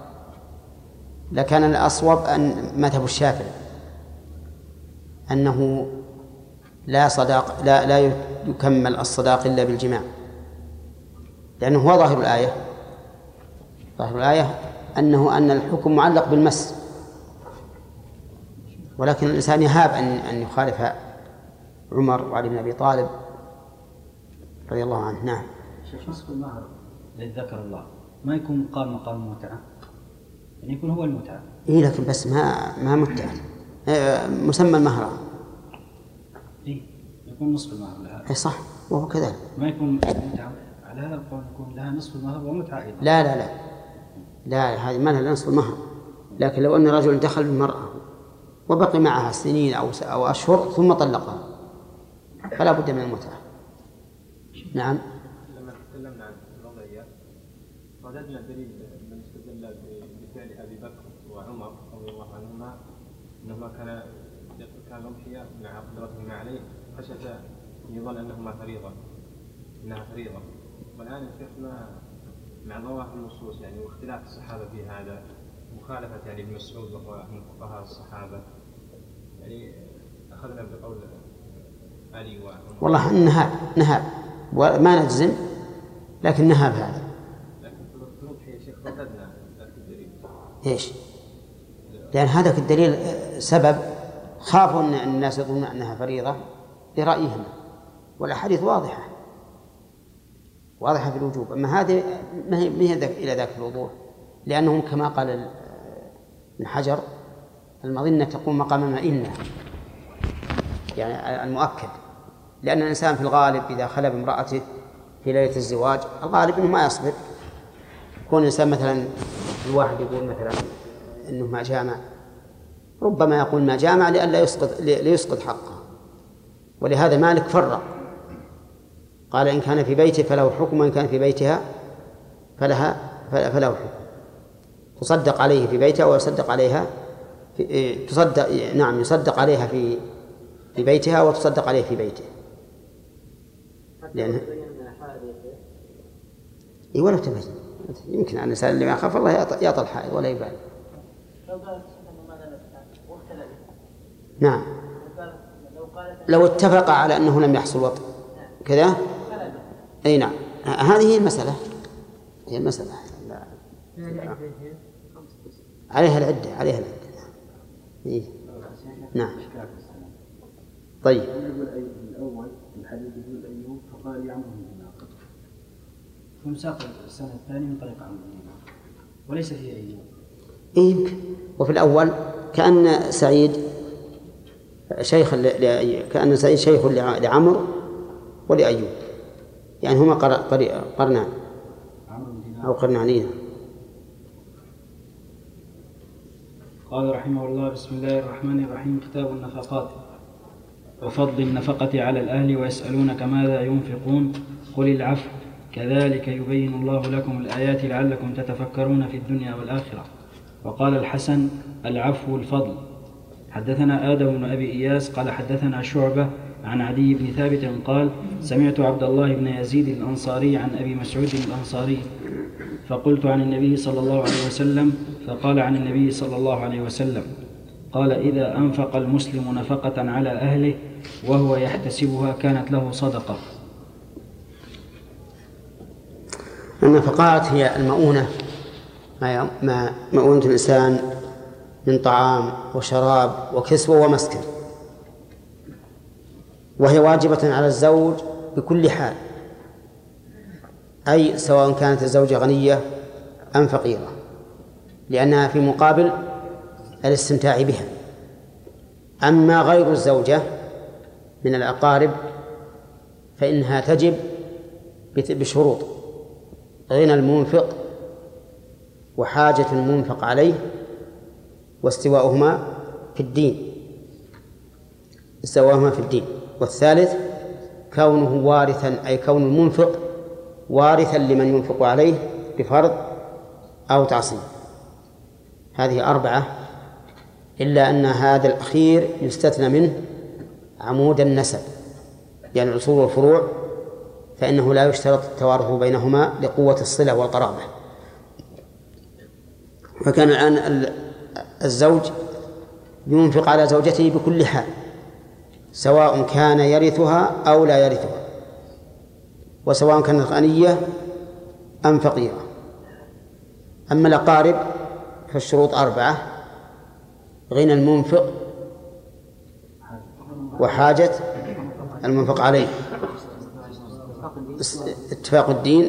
لكان الأصوب أن مذهب الشافعي أنه لا صداق لا لا يكمل الصداق إلا بالجماع، لأنه هو ظاهر الآية ظاهر الآية أنه أن الحكم معلق بالمس، ولكن الإنسان يهاب أن أن يخالف عمر وعلي بن أبي طالب رضي الله عنه. نعم. شيخ نصف المهر للذكر الله ما يكون مقام مقام المتعة، يعني يكون هو المتعة. إيه لكن بس ما ما متعة إيه مسمى المهر. إيه يكون نصف المهر لها. إيه صح وهو كذلك. ما يكون متعة على هذا القول يكون لها نصف المهر ومتعة أيضا. لا لا لا لا هذه ما لها نصف المهر، لكن لو أن رجل دخل بالمرأة وبقي معها سنين أو أو أشهر ثم طلقها فلا بد من المتعة. نعم. لما تكلمنا عن الوضعيات وجدنا دليل من استدل بفعل أبي بكر وعمر رضي الله عنهما أنهما كان كان أضحية مع قدرتهما عليه خشية أن يظن أنهما فريضة إنها فريضة. والآن شيخنا مع ظواهر النصوص يعني واختلاف الصحابة في هذا مخالفة يعني ابن مسعود وهو من فقهاء الصحابة، يعني أخذنا بقول علي وعمر. والله نهاب نهاب وما نجزم، لكن نهاب هذا. لكن في الأضحية يا شيخ رددنا ذلك الدليل. إيش؟ لأن هذا الدليل سبب خافوا أن الناس يظنون أنها فريضة لرأيهم، والأحاديث واضحة واضحة في الوجوب. أما هذه ما هي إلى ذاك الوضوح، لأنهم كما قال ابن حجر المظنة تقوم مقام المئنة، يعني المؤكد. لأن الإنسان في الغالب إذا خلى بامرأته في ليلة الزواج الغالب أنه ما يصبر. يكون الإنسان مثلا الواحد يقول مثلا أنه ما جامع، ربما يقول ما جامع لئلا يسقط ليسقط حقه، ولهذا مالك فرق قال إن كان في بيته فله حكم، وإن كان في بيتها فلها فله حكم. تصدق عليه في بيتها ويصدق عليها في تصدق نعم يصدق عليها في في بيتها وتصدق عليه في بيته. لأن إيه ولا تبين يمكن أن الإنسان اللي ما يخاف الله يعطى الحائض ولا يبالي. نعم لو اتفق على أنه لم يحصل وطء كذا أي نعم هذه هي المسألة هي المسألة لا. عليها العدة عليها العدة إيه؟ نعم طيب. الأول الحديث يقول أيوب فقال لي عمرو بن دينار، ثم ساق السنة الثانية من طريق عمرو بن دينار وليس فيه أيوب. يمكن. وفي الأول كأن سعيد شيخ ل... كأن سعيد شيخ لعمرو ولأيوب، يعني هما قرنان أو قرنانين. قال رحمه الله بسم الله الرحمن الرحيم. كتاب النفقات وفضل النفقة على الأهل ويسألونك ماذا ينفقون قل العفو كذلك يبين الله لكم الآيات لعلكم تتفكرون في الدنيا والآخرة. وقال الحسن العفو الفضل. حدثنا آدم بن أبي إياس قال حدثنا شعبة عن عدي بن ثابت قال سمعت عبد الله بن يزيد الأنصاري عن أبي مسعود الأنصاري فقلت عن النبي صلى الله عليه وسلم فقال عن النبي صلى الله عليه وسلم قال إذا أنفق المسلم نفقة على أهله وهو يحتسبها كانت له صدقة. النفقات هي المؤونة ما مؤونة الإنسان من طعام وشراب وكسوة ومسكن، وهي واجبة على الزوج بكل حال، أي سواء كانت الزوجة غنية أم فقيرة، لأنها في مقابل الاستمتاع بها. أما غير الزوجة من الأقارب فإنها تجب بشروط: غنى المنفق وحاجة المنفق عليه واستواؤهما في الدين استواؤهما في الدين والثالث كونه وارثا، أي كون المنفق وارثا لمن ينفق عليه بفرض أو تعصيب. هذه أربعة، إلا أن هذا الأخير يستثنى منه عمود النسب، يعني الأصول والفروع، فإنه لا يشترط التوارث بينهما لقوة الصلة والقرابة. فكان الآن الزوج ينفق على زوجته بكل حال، سواء كان يرثها أو لا يرثها، وسواء كانت غنية أم فقيرة. أما الأقارب فالشروط أربعة: غنى المنفق وحاجة المنفق عليه، اتفاق الدين،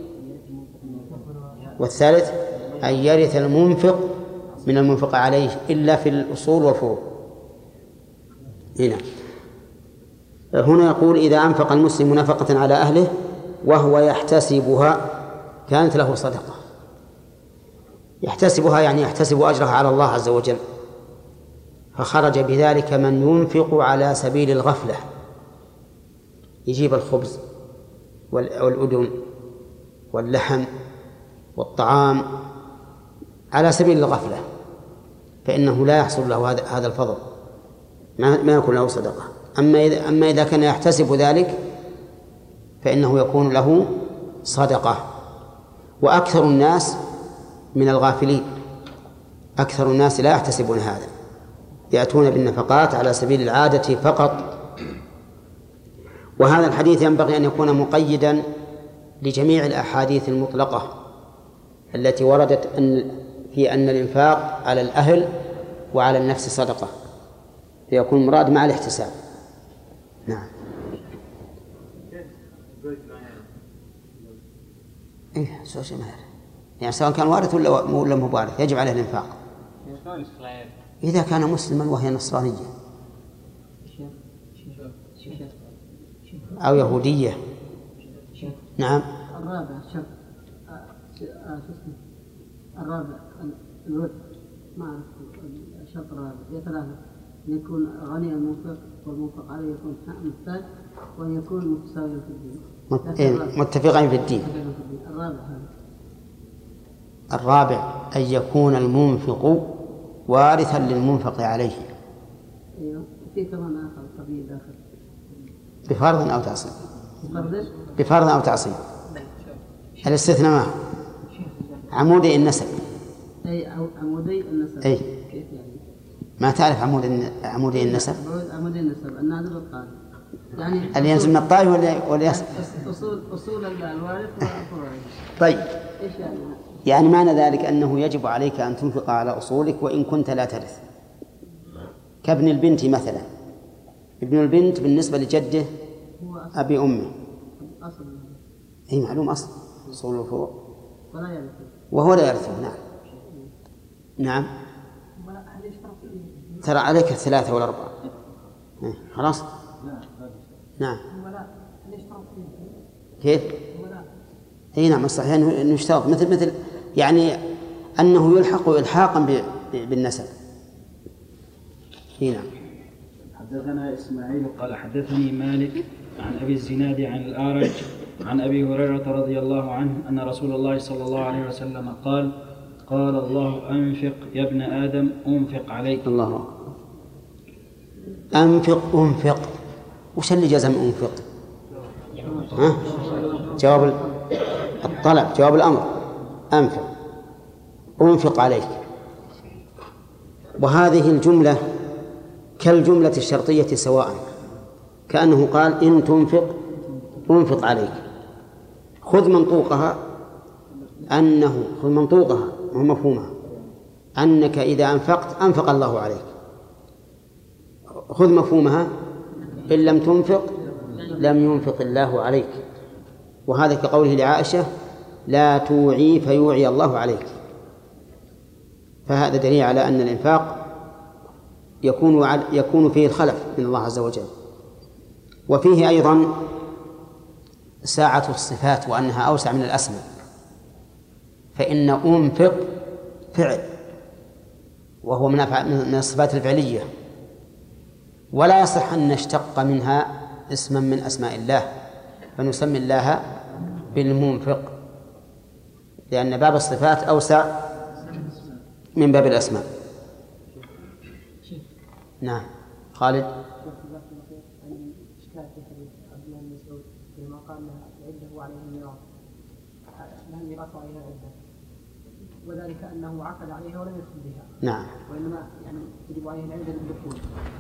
والثالث أن يرث المنفق من المنفق عليه إلا في الأصول والفروع. هنا هنا يقول إذا أنفق المسلم نفقة على أهله وهو يحتسبها كانت له صدقة. يحتسبها يعني يحتسب أجرها على الله عز وجل، فخرج بذلك من ينفق على سبيل الغفلة، يجيب الخبز والأدم واللحم والطعام على سبيل الغفلة، فإنه لا يحصل له هذا الفضل، ما يكون له صدقة. أما إذا, أما إذا كان يحتسب ذلك فإنه يكون له صدقة. وأكثر الناس من الغافلين، أكثر الناس لا يحتسبون هذا، يأتون بالنفقات على سبيل العادة فقط. وهذا الحديث ينبغي أن يكون مقيدا لجميع الأحاديث المطلقة التي وردت أن في أن الإنفاق على الأهل وعلى النفس صدقة، فيكون مراد مع الاحتساب. نعم. إيه سوى ما يعني سواء كان وارث ولا ولا مو وارث يجب عليه الإنفاق إذا كان مسلما وهي نصرانية أو يهودية. نعم. الرابع شرط الرابع الود ما أعرف الشرط الرابع هي ثلاثة: أن يكون غني المنفق والمنفق عليه يكون محتاج وأن يكون متساويا في الدين متفقين في الدين. الرابع الرابع أن يكون المنفق وارثا للمنفق عليه. أيوه. في كمان آخر قضية داخل بفرض أو تعصيب. بفرض بفرض أو تعصيب. الاستثناء ما عمودي النسب. أي عمودي النسب. أي. كيف يعني؟ ما تعرف عمود عمودي النسب؟ عمودي النسب النادر والقادر. يعني اللي ينزل من الطائف ولا ولا يس... أصول أصول الوارث وفروعه. طيب. إيش يعني؟ يعني معنى ذلك أنه يجب عليك أن تنفق على أصولك وإن كنت لا ترث. كابن البنت مثلا، ابن البنت بالنسبة لجده أبي أمه أصل. أي معلوم أصل أصول الفروع ولا يرث وهو لا يرثه. نعم. نعم. ترى عليك الثلاثة والأربعة. خلاص. نعم. كيف؟ اي نعم الصحيح انه يشترط مثل مثل يعني انه يلحق الحاقا بالنسب. اي نعم. حدثنا اسماعيل قال حدثني مالك عن ابي الزناد عن الاعرج عن ابي هريره رضي الله عنه ان رسول الله صلى الله عليه وسلم قال: قال الله: انفق يا ابن ادم انفق عليك. الله أكبر. انفق انفق وش اللي جزم انفق؟ ها؟ جواب الطلب، جواب الأمر. أنفق أنفق عليك. وهذه الجملة كالجملة الشرطية سواء، كأنه قال: إن تنفق أنفق عليك. خذ منطوقها أنه خذ منطوقها ومفهومها أنك إذا أنفقت أنفق الله عليك. خذ مفهومها: إن لم تنفق لم ينفق الله عليك. وهذا كقوله لعائشة: لا توعي فيوعي الله عليك. فهذا دليل على أن الإنفاق يكون يكون فيه الخلف من الله عز وجل. وفيه أيضا ساعة الصفات وأنها أوسع من الأسماء، فإن أنفق فعل وهو من من الصفات الفعلية، ولا يصح أن نشتق منها اسما من أسماء الله فنسمي الله بالمنفق، لأن باب الصفات أوسع من باب الأسماء. نعم. خالد. وذلك أنه عقد عليها ولم يدخل بها. نعم. وإنما يعني تجب عليه العدة للدخول.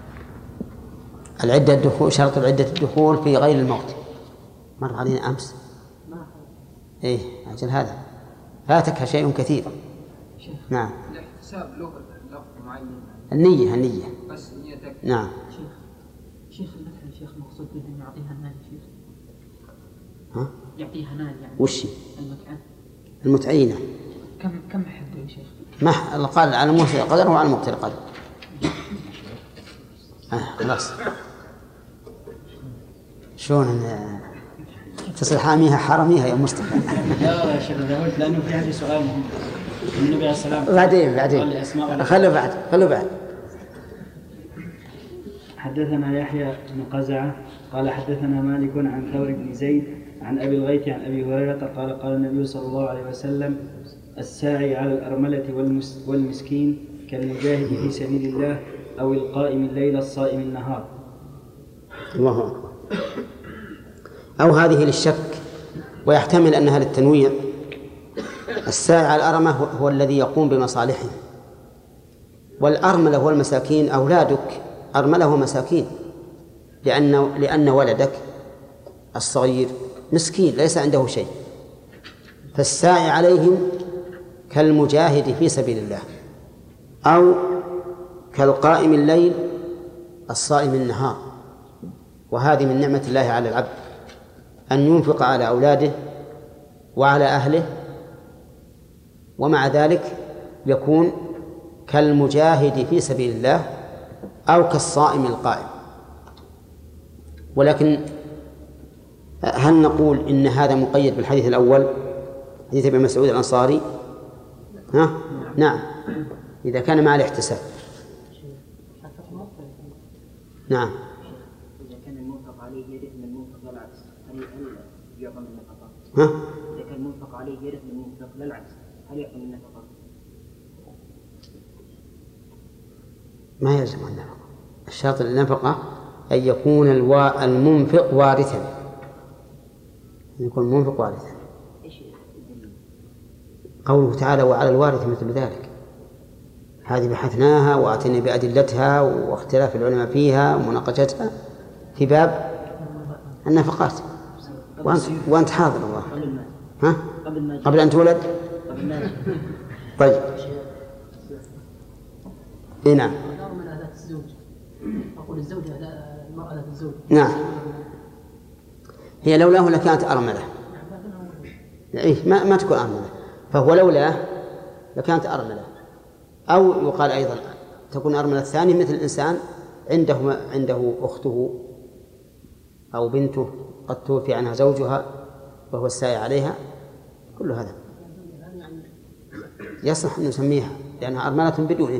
العدة الدخول، شرط العدة الدخول في غير الموت. مر علينا أمس. ما إيه أجل هذا فاتك شيء كثير. نعم. الاحتساب له لفظ معين. النية النية. بس نيتك. نعم. شيخ شيخ المدح شيخ مقصود به أن يعطيها مال شيخ. ها؟ يعطيها مال يعني. وش؟ المتعة. المتعينة. كم كم حده يا شيخ؟ ما الله قال على موسى قدر وعلى مقتل قدر. آه خلاص. شلون تصير حاميها حرميها يا مصطفى؟ لا يا شيخ قلت لأنه في عندي سؤال مهم. النبي عليه السلام بعدين بعدين خلوا بعد خلوا بعد. حدثنا يحيى بن قزعة قال حدثنا مالك عن ثور بن زيد عن أبي الغيث عن أبي هريرة قال قال النبي صلى الله عليه وسلم: الساعي على الأرملة والمسكين كالمجاهد في سبيل الله أو القائم الليل الصائم النهار. الله أكبر. أو هذه للشك ويحتمل أنها للتنويع. الساعي على الأرملة هو الذي يقوم بمصالحه والأرملة والمساكين أولادك أرملة ومساكين، لأن لأن ولدك الصغير مسكين ليس عنده شيء، فالساعي عليهم كالمجاهد في سبيل الله، أو كالقائم الليل الصائم النهار. وهذه من نعمة الله على العبد أن ينفق على أولاده وعلى أهله، ومع ذلك يكون كالمجاهد في سبيل الله أو كالصائم القائم. ولكن هل نقول إن هذا مقيد بالحديث الأول حديث ابن مسعود الأنصاري؟ ها؟ نعم، إذا كان مع الاحتساب. نعم. إذا كان المنفق عليه يرث من المنفق للعكس هل يعطى من النفقة؟ ها؟ إذا كان المنفق عليه يرث من المنفق للعكس هل يعطى من النفقة؟ ما يلزم النفقة. الشرط النفقة أن يكون الوا... المنفق وارثا، يكون المنفق وارثا. قوله تعالى وعلى الوارث مثل ذلك، هذه بحثناها وأتينا بأدلتها واختلاف العلماء فيها ومناقشتها في باب النفقات، وأنت, وأنت حاضر الله. ها؟ قبل أن تولد. طيب. إيه نعم. أقول الزوجة المرأة ذات الزوج. نعم. هي لولاه لكانت أرملة. إيه ما ما تكون أرملة، فهو لولاه لكانت أرملة. أو يقال أيضا تكون أرملة الثاني مثل الإنسان عنده عنده أخته أو بنته قد توفي عنها زوجها وهو السائي عليها، كل هذا يصح أن نسميها لأنها أرملة بدونه.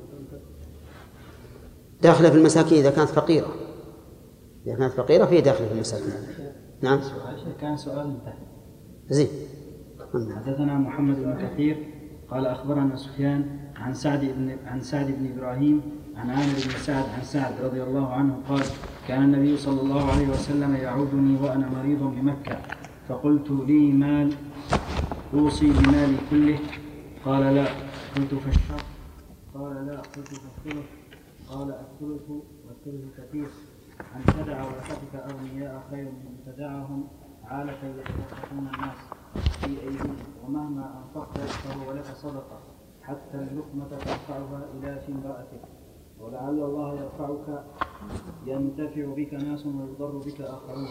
داخلة في المساكين إذا كانت فقيرة، إذا كانت فقيرة فهي داخلة في المساكين. نعم. كان سؤال انتهى. زين. حدثنا محمد بن كثير قال أخبرنا سفيان عن سعد بن عن سعد بن إبراهيم عن عامر بن سعد عن سعد رضي الله عنه قال كان النبي صلى الله عليه وسلم يعودني وأنا مريض بمكة، فقلت لي مال أوصي بمالي كله؟ قال لا. قلت فالشر؟ قال لا. قلت فالثلث؟ قال الثلث والثلث كثير. أن تدع ورثتك أغنياء خير من أن تدعهم عالة يتفقهون الناس في أيديهم، ومهما أنفقت فهو لك صدقة حتى اللقمة ترفعها إلى في امرأتك، ولعل الله يرفعك ينتفع بك ناس ويضر بك آخرون.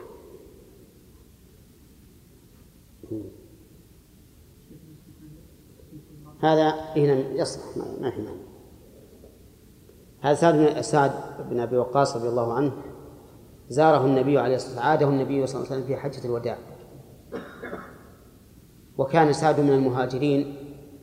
هذا هنا يصلح ما في معنى. هذا سعد سعد بن أبي وقاص رضي الله عنه زاره النبي عليه الصلاة والسلام، عاده النبي صلى الله عليه وسلم في حجة الوداع، وكان سعد من المهاجرين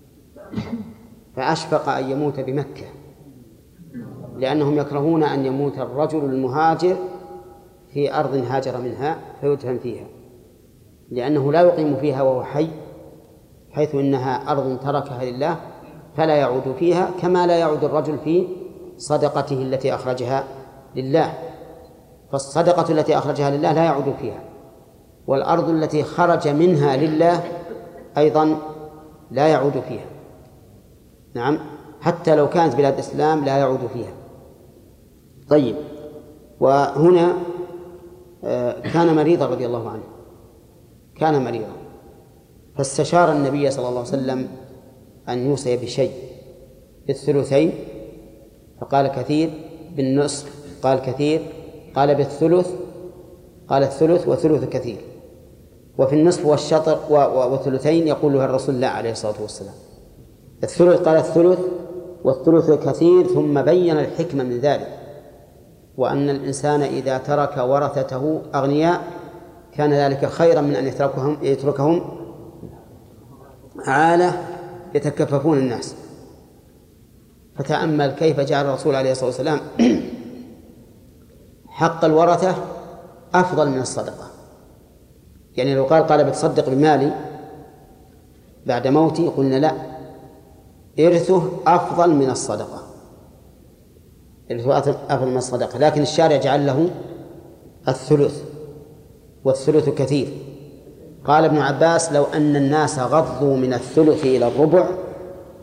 فأشفق أن يموت بمكة، لأنهم يكرهون أن يموت الرجل المهاجر في أرض هاجر منها فيدفن فيها، لأنه لا يقيم فيها وهو حي، حيث إنها أرض تركها لله فلا يعود فيها، كما لا يعود الرجل في صدقته التي أخرجها لله، فالصدقة التي أخرجها لله لا يعود فيها، والأرض التي خرج منها لله أيضا لا يعود فيها. نعم، حتى لو كانت بلاد الإسلام لا يعود فيها. طيب، وهنا كان مريضا رضي الله عنه، كان مريضا فاستشار النبي صلى الله عليه وسلم أن يوصي بشيء بالثلثين، فقال كثير، بالنصف قال كثير، قال بالثلث قال الثلث وثلث كثير، وفي النصف والشطر والثلثين يقولها الرسول لا عليه الصلاة والسلام. الثلث قال الثلث والثلث كثير، ثم بين الحكمة من ذلك، وأن الإنسان إذا ترك ورثته أغنياء كان ذلك خيرا من أن يتركهم يتركهم عالة يتكففون الناس. فتأمل كيف جعل الرسول عليه الصلاة والسلام حق الورثة أفضل من الصدقة. يعني لو قال قال بتصدق بمالي بعد موتي قلنا لا، إرثه أفضل من الصدقة، إرثه أفضل من الصدقة، لكن الشارع جعل له الثلث والثلث كثير. قال ابن عباس لو أن الناس غضوا من الثلث إلى الربع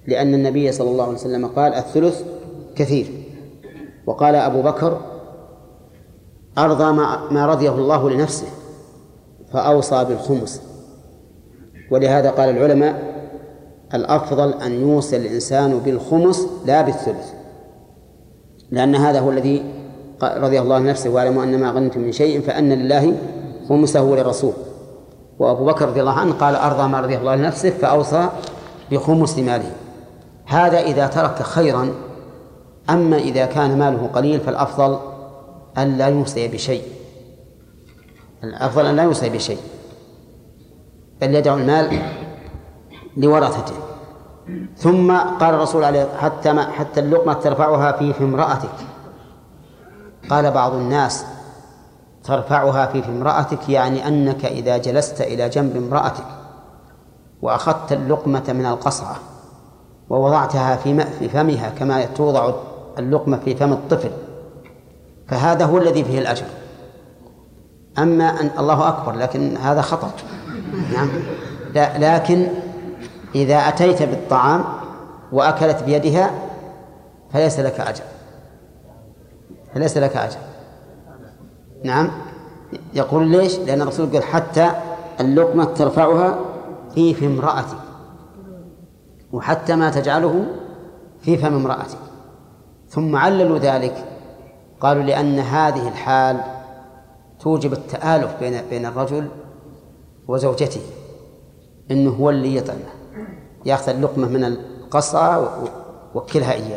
لأن النبي صلى الله عليه وسلم قال الثلث كثير. وقال أبو بكر أرضى ما رضيه الله لنفسه فأوصى بالخمس. ولهذا قال العلماء الأفضل أن يوصي الإنسان بالخمس لا بالثلث، لأن هذا هو الذي رضي الله لنفسه واعلموا أن ما غنمتم من شيء فأن لله خمسه وللرسول. وأبو بكر رضي الله عنه قال أرضى ما رضي الله لنفسه فأوصى بخمس ماله. هذا إذا ترك خيرا. أما إذا كان ماله قليل فالأفضل أن لا يوصي بشيء، الأفضل أن لا يوصي بشيء بل يدعو المال لورثته. ثم قال الرسول عليه حتى ما حتى اللقمة ترفعها في في امرأتك. قال بعض الناس ترفعها في في امرأتك يعني أنك إذا جلست إلى جنب امرأتك وأخذت اللقمة من القصعة ووضعتها في في فمها كما توضع اللقمة في فم الطفل فهذا هو الذي فيه الأجر. أما أن الله أكبر لكن هذا خطأ. نعم. لا لكن إذا أتيت بالطعام وأكلت بيدها فليس لك أجر، فليس لك أجر. نعم. يقول ليش؟ لأن الرسول قال حتى اللقمة ترفعها في في امرأتك، وحتى ما تجعله في فم امرأتك. ثم عللوا ذلك قالوا لأن هذه الحال توجب التآلف بين بين الرجل وزوجته، إنه هو اللي يطعمه، يأخذ اللقمة من القصعة ووكلها إياه.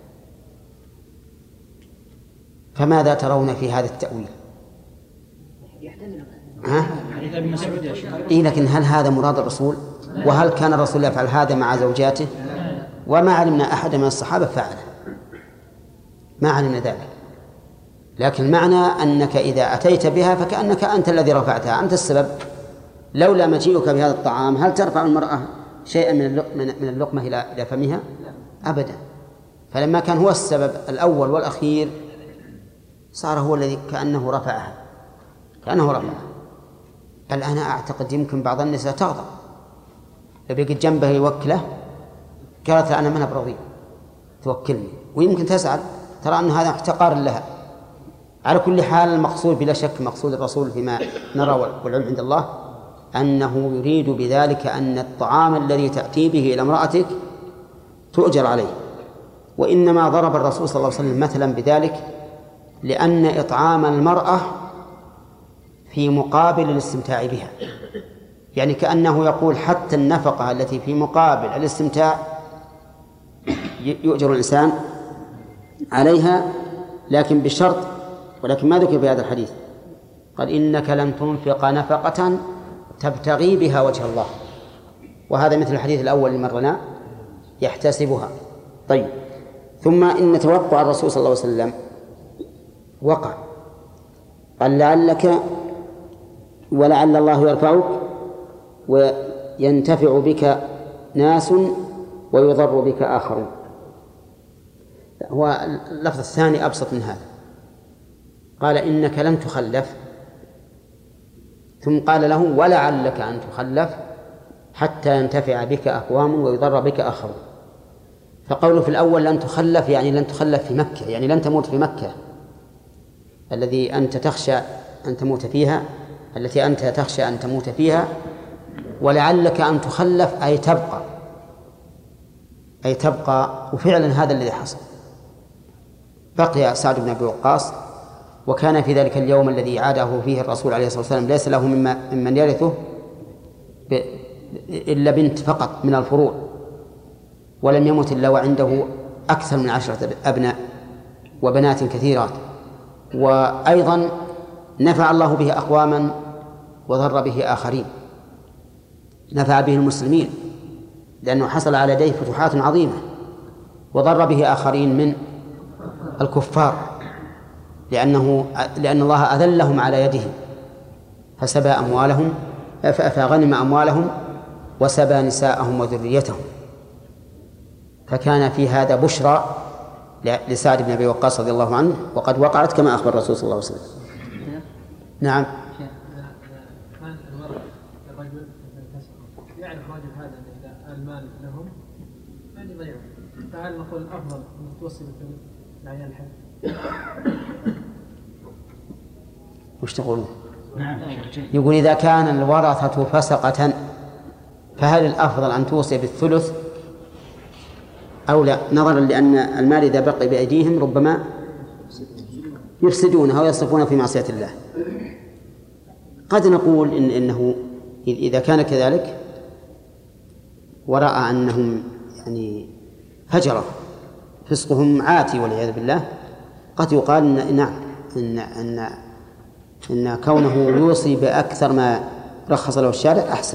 فماذا ترون في هذا التأويل؟ ها؟ إيه لكن هل هذا مراد الرسول؟ وهل كان الرسول يفعل هذا مع زوجاته؟ وما علمنا أحد من الصحابة فعله، ما علمنا ذلك. لكن المعنى أنك إذا أتيت بها فكأنك أنت الذي رفعتها، أنت السبب. لولا مجيئك بهذا الطعام هل ترفع المرأة شيئا من اللقمة إلى فمها؟ أبدا. فلما كان هو السبب الأول والأخير صار هو الذي كأنه رفعها، كأنه رفعها. بل أنا أعتقد يمكن بعض النساء تغضب لو بقيت جنبه يوكله قالت أنا ما أنا برضي توكلني، ويمكن تسأل ترى أن هذا احتقار لها. على كل حال المقصود بلا شك مقصود الرسول فيما نرى والعلم عند الله أنه يريد بذلك أن الطعام الذي تأتي به إلى امرأتك تؤجر عليه. وإنما ضرب الرسول صلى الله عليه وسلم مثلا بذلك لأن إطعام المرأة في مقابل الاستمتاع بها، يعني كأنه يقول حتى النفقة التي في مقابل الاستمتاع يؤجر الإنسان عليها، لكن بشرط، ولكن ما ذكر في هذا الحديث. قال إنك لن تنفق نفقة تبتغي بها وجه الله، وهذا مثل الحديث الأول اللي مرنا يحتسبها. طيب، ثم إن توقع الرسول صلى الله عليه وسلم وقع، قال لعلك ولعل الله يرفعك وينتفع بك ناس ويضر بك آخرون. هو اللفظ الثاني أبسط من هذا، قال إنك لن تخلف، ثم قال له ولعلك أن تخلف حتى ينتفع بك أقوام ويضر بك آخرون. فقوله في الأول لن تخلف يعني لن تخلف في مكة، يعني لن تموت في مكة الذي أنت تخشى أن تموت فيها، التي أنت تخشى أن تموت فيها. ولعلك أن تخلف أي تبقى، أي تبقى. وفعلا هذا الذي حصل، بقي سعد بن أبي وقاص، وكان في ذلك اليوم الذي عاده فيه الرسول عليه الصلاة والسلام ليس له مما ممن يرثه إلا بنت فقط من الفروع، ولم يمت إلا وعنده أكثر من عشرة أبناء وبنات كثيرات. وأيضا نفع الله به أقواما وضر به آخرين. نفع به المسلمين لأنه حصل على يديه فتوحات عظيمة، وضر به آخرين من الكفار لأنه لأن الله أذلهم على يده فسبى أموالهم فغنم أموالهم وسبى نساءهم وذريتهم. فكان في هذا بشرى لسعد بن أبي وقاص رضي الله عنه، وقد وقعت كما أخبر الرسول صلى الله عليه وسلم. نعم. كان المرء الرجل يعرف رجل هذا المال لهم، يعني فهل نقول الأفضل أن توصي بالثلث لعيال الحج؟ وش تقولون؟ نعم. يقول إذا كان الورثة فسقة فهل الأفضل أن توصي بالثلث أو لا، نظرا لأن المال إذا بقي بأيديهم ربما يفسدونه ويصرفون في معصية الله. قد نقول إن إنه إذا كان كذلك ورأى أنهم يعني فجرة فسقهم عاتي والعياذ بالله، قد يقال إن نعم إن إن إن كونه يوصي بأكثر ما رخص له الشارع أحسن،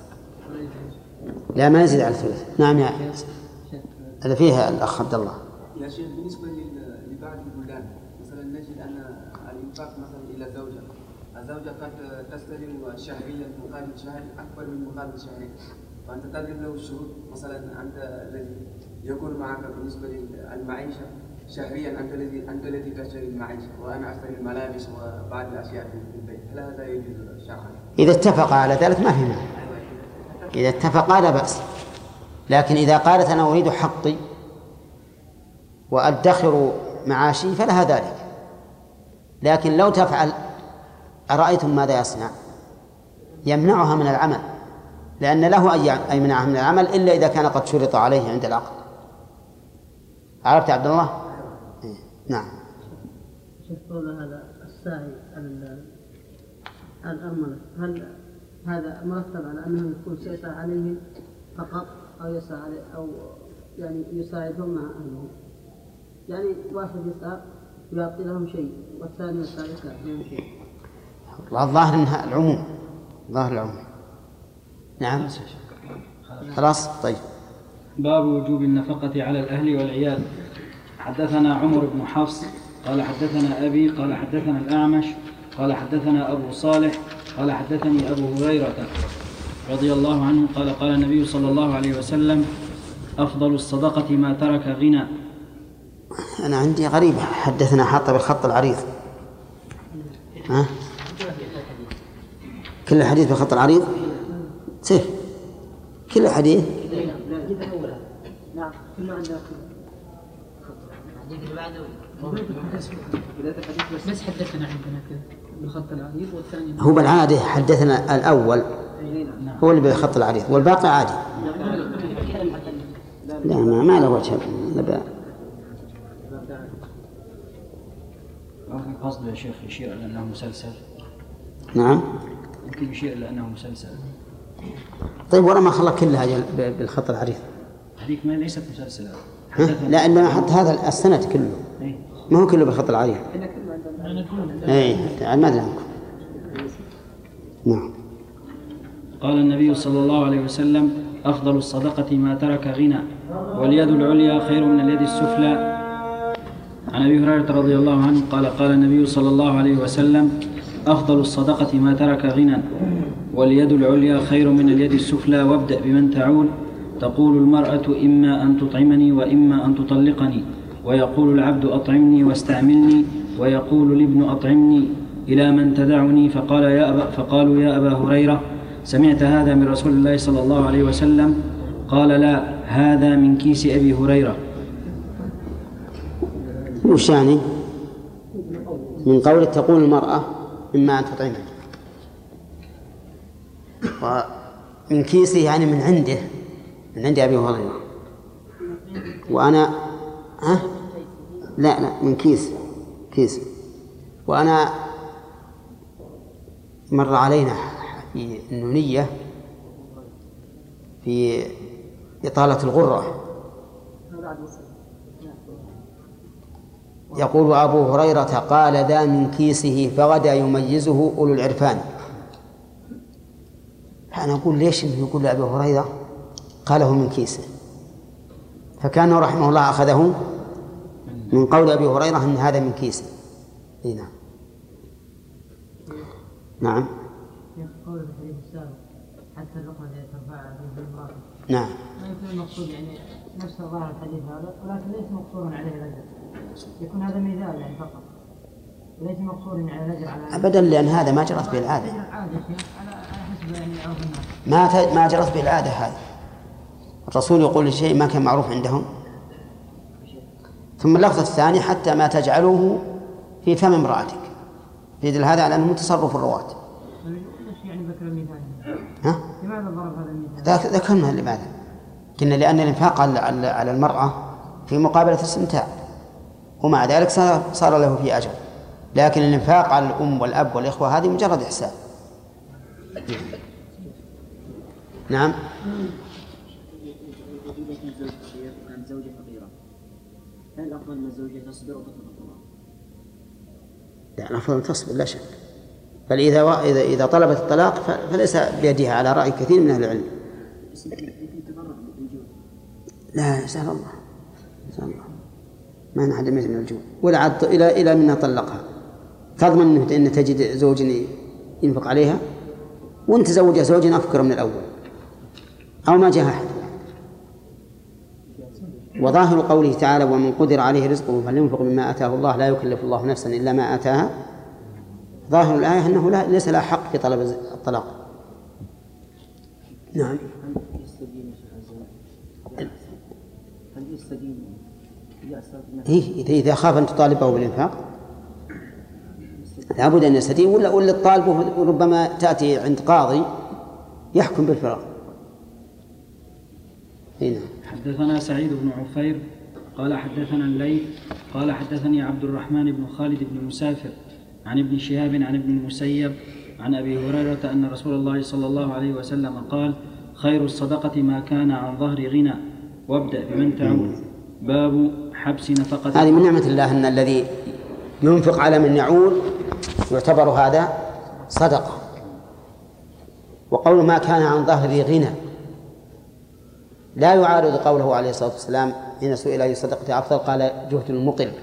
لا ما يزيد على الثلث. نعم يا هذا فيها الأخ عبد الله. يا شيخ بالنسبة لبعض البلدان مثلا نجد أن الإنفاق مثلا إلى زوجة، الزوجة قد تستلم شهريا مقابل شهري أكبر من مقابل شهري، فأنت تضرب له الشروط مثلا أنت الذي يكون معك بالنسبة للمعيشة شهريا، أنت الذي أنت الذي تشتري المعيشة وأنا أشتري الملابس وبعض الأشياء في البيت، هل هذا يجوز شرعا؟ إذا اتفق على ذلك ما في مانع، إذا اتفقا لا بأس. لكن إذا قالت أنا أريد حقي وأدخر معاشي فلها ذلك. لكن لو تفعل أرأيتم ماذا يصنع؟ يمنعها من العمل، لأن له أن يمنعها من العمل إلا إذا كان قد شرط عليه عند العقد. عرفت يا عبد الله؟ إيه. نعم. شوف قول هذا الساعي الأرملة، هل هذا مرتب على أنه يكون سيسعى عليهم فقط أو يسعى عليه أو يعني يساعدهم مع أهلهم؟ يعني واحد يسعى ويعطي لهم شيء والثاني يسعى لهم شيء. الظاهر انها العموم، ظاهر العموم. نعم خلاص. طيب باب وجوب النفقة على الأهل والعيال. حدثنا عمر بن حفص قال حدثنا أبي قال حدثنا الأعمش قال حدثنا أبو صالح قال حدثني أبو هريرة رضي الله عنه قال قال النبي صلى الله عليه وسلم أفضل الصدقة ما ترك غنى. أنا عندي غريبة، حدثنا حتى بالخط العريض. ها؟ كل حديث بالخط العريض سيف، كل حديث نعم كله عندنا بس حدثنا عندنا كذا بالخط العريض والثاني هو بالعادة حدثنا الأول هو اللي بالخط العريض والباقي عادي. لا ما, ما له وجه نبأ. ممكن قصده يا شيخ يشير إلى أنه مسلسل. نعم يمكن يشير إلى أنه مسلسل. طيب ولا ما خلق كلها بالخط العريض؟ هذيك ما ليست مسلسلة. لا إنما حط هذا السنة كله ما هو كله بالخط العريض. إيه ما أدري عنكم. نعم. قال النبي صلى الله عليه وسلم أفضل الصدقة ما ترك غنى واليد العليا خير من اليد السفلى. عن أبي هريرة رضي الله عنه قال قال النبي صلى الله عليه وسلم أفضل الصدقة ما ترك غنى واليد العليا خير من اليد السفلى وابدأ بمن تعول. تقول المرأة إما أن تطعمني وإما أن تطلقني، ويقول العبد أطعمني واستعملني، ويقول الابن أطعمني، إلى من تدعني؟ فقال يا أبا فقالوا يا أبا هريرة سمعت هذا من رسول الله صلى الله عليه وسلم؟ قال لا، هذا من كيس أبي هريرة. وش يعني؟ من قول تقول المرأة إما أن تطعمني، ومن كيسه يعني من عنده، من عند أبي هريرة. وأنا ها؟ لا لا من كيس كيس. وأنا مر علينا في النونية في إطالة الغرة يقول أبو هريرة قال ذا من كيسه فغدا يميزه أولو العرفان. فأنا أقول ليش إنه يقول لأبي هريرة قاله من كيسه؟ فكان رحمه الله أخذه من قول أبي هريرة أن هذا من كيسه. إيه نعم. نعم. قول الحديث السابق حتى اللقمة ترفعها بالمرأة. نعم. ما يكون المقصود يعني نفس ظاهر الحديث هذا، ولكن ليس مقصورا عليه الأجر، يكون هذا مثال يعني فقط، وليس مقصورا على الأجر على أبدا، لأن هذا ما جرت به العادة. ما ما جرت به العادة هذا. الرسول يقول لشيء ما كان معروف عندهم ثم اللفظة الثانية حتى ما تجعله في فم امرأتك، يدل هذا على أنه تصرف الرواة. يعني ذكر المثال. ها؟ لماذا ضرب هذا المثال؟ ذكرنا لماذا؟ قلنا لأن الإنفاق على المرأة في مقابلة الاستمتاع، ومع ذلك صار له في أجر، لكن الإنفاق على الأم والأب والإخوة هذه مجرد إحسان. نعم. كانت زوجة فقيرة، هل الأفضل أن الزوجة تصبر وتترك الله؟ لا، الأفضل أن تصبر لا شك، بل إذا إذا إذا طلبت الطلاق فليس بيدها على رأي كثير من أهل العلم. لا، يسأل الله يسأل الله ما نحد من الجوع ولا عد إلى إلى منها طلقها، تضمن أن تجد زوج ينفق عليها وأنت تزوج زوج أفكر من الأول أو ما جاء أحد. وظاهر قوله تعالى ومن قدر عليه رزقه فلينفق مما آتاه الله لا يكلف الله نفسا إلا ما آتاها، ظاهر الآية أنه لا ليس لا حق في طلب الطلاق. نعم. هل يستدين إيه إذا إذا خاف أن تطالبه بالإنفاق لابد أن يستدين، ولا ولا الطالب ربما تأتي عند قاضي يحكم بالفراغ. هنا. حدثنا سعيد بن عفير قال حدثنا الليث قال حدثني عبد الرحمن بن خالد بن مسافر عن ابن شهاب عن ابن المسيب عن أبي هريرة أن رسول الله صلى الله عليه وسلم قال خير الصدقة ما كان عن ظهر غنى وابدأ بمن تعود. باب حبس نفقة. هذه من نعمة الله أن الذي ينفق على من يعول يعتبر هذا صدقة. وقول ما كان عن ظهر غنى لا يعارض قوله عليه الصلاة والسلام حين سئل أي الصدقة أفضل قال جهد المقل،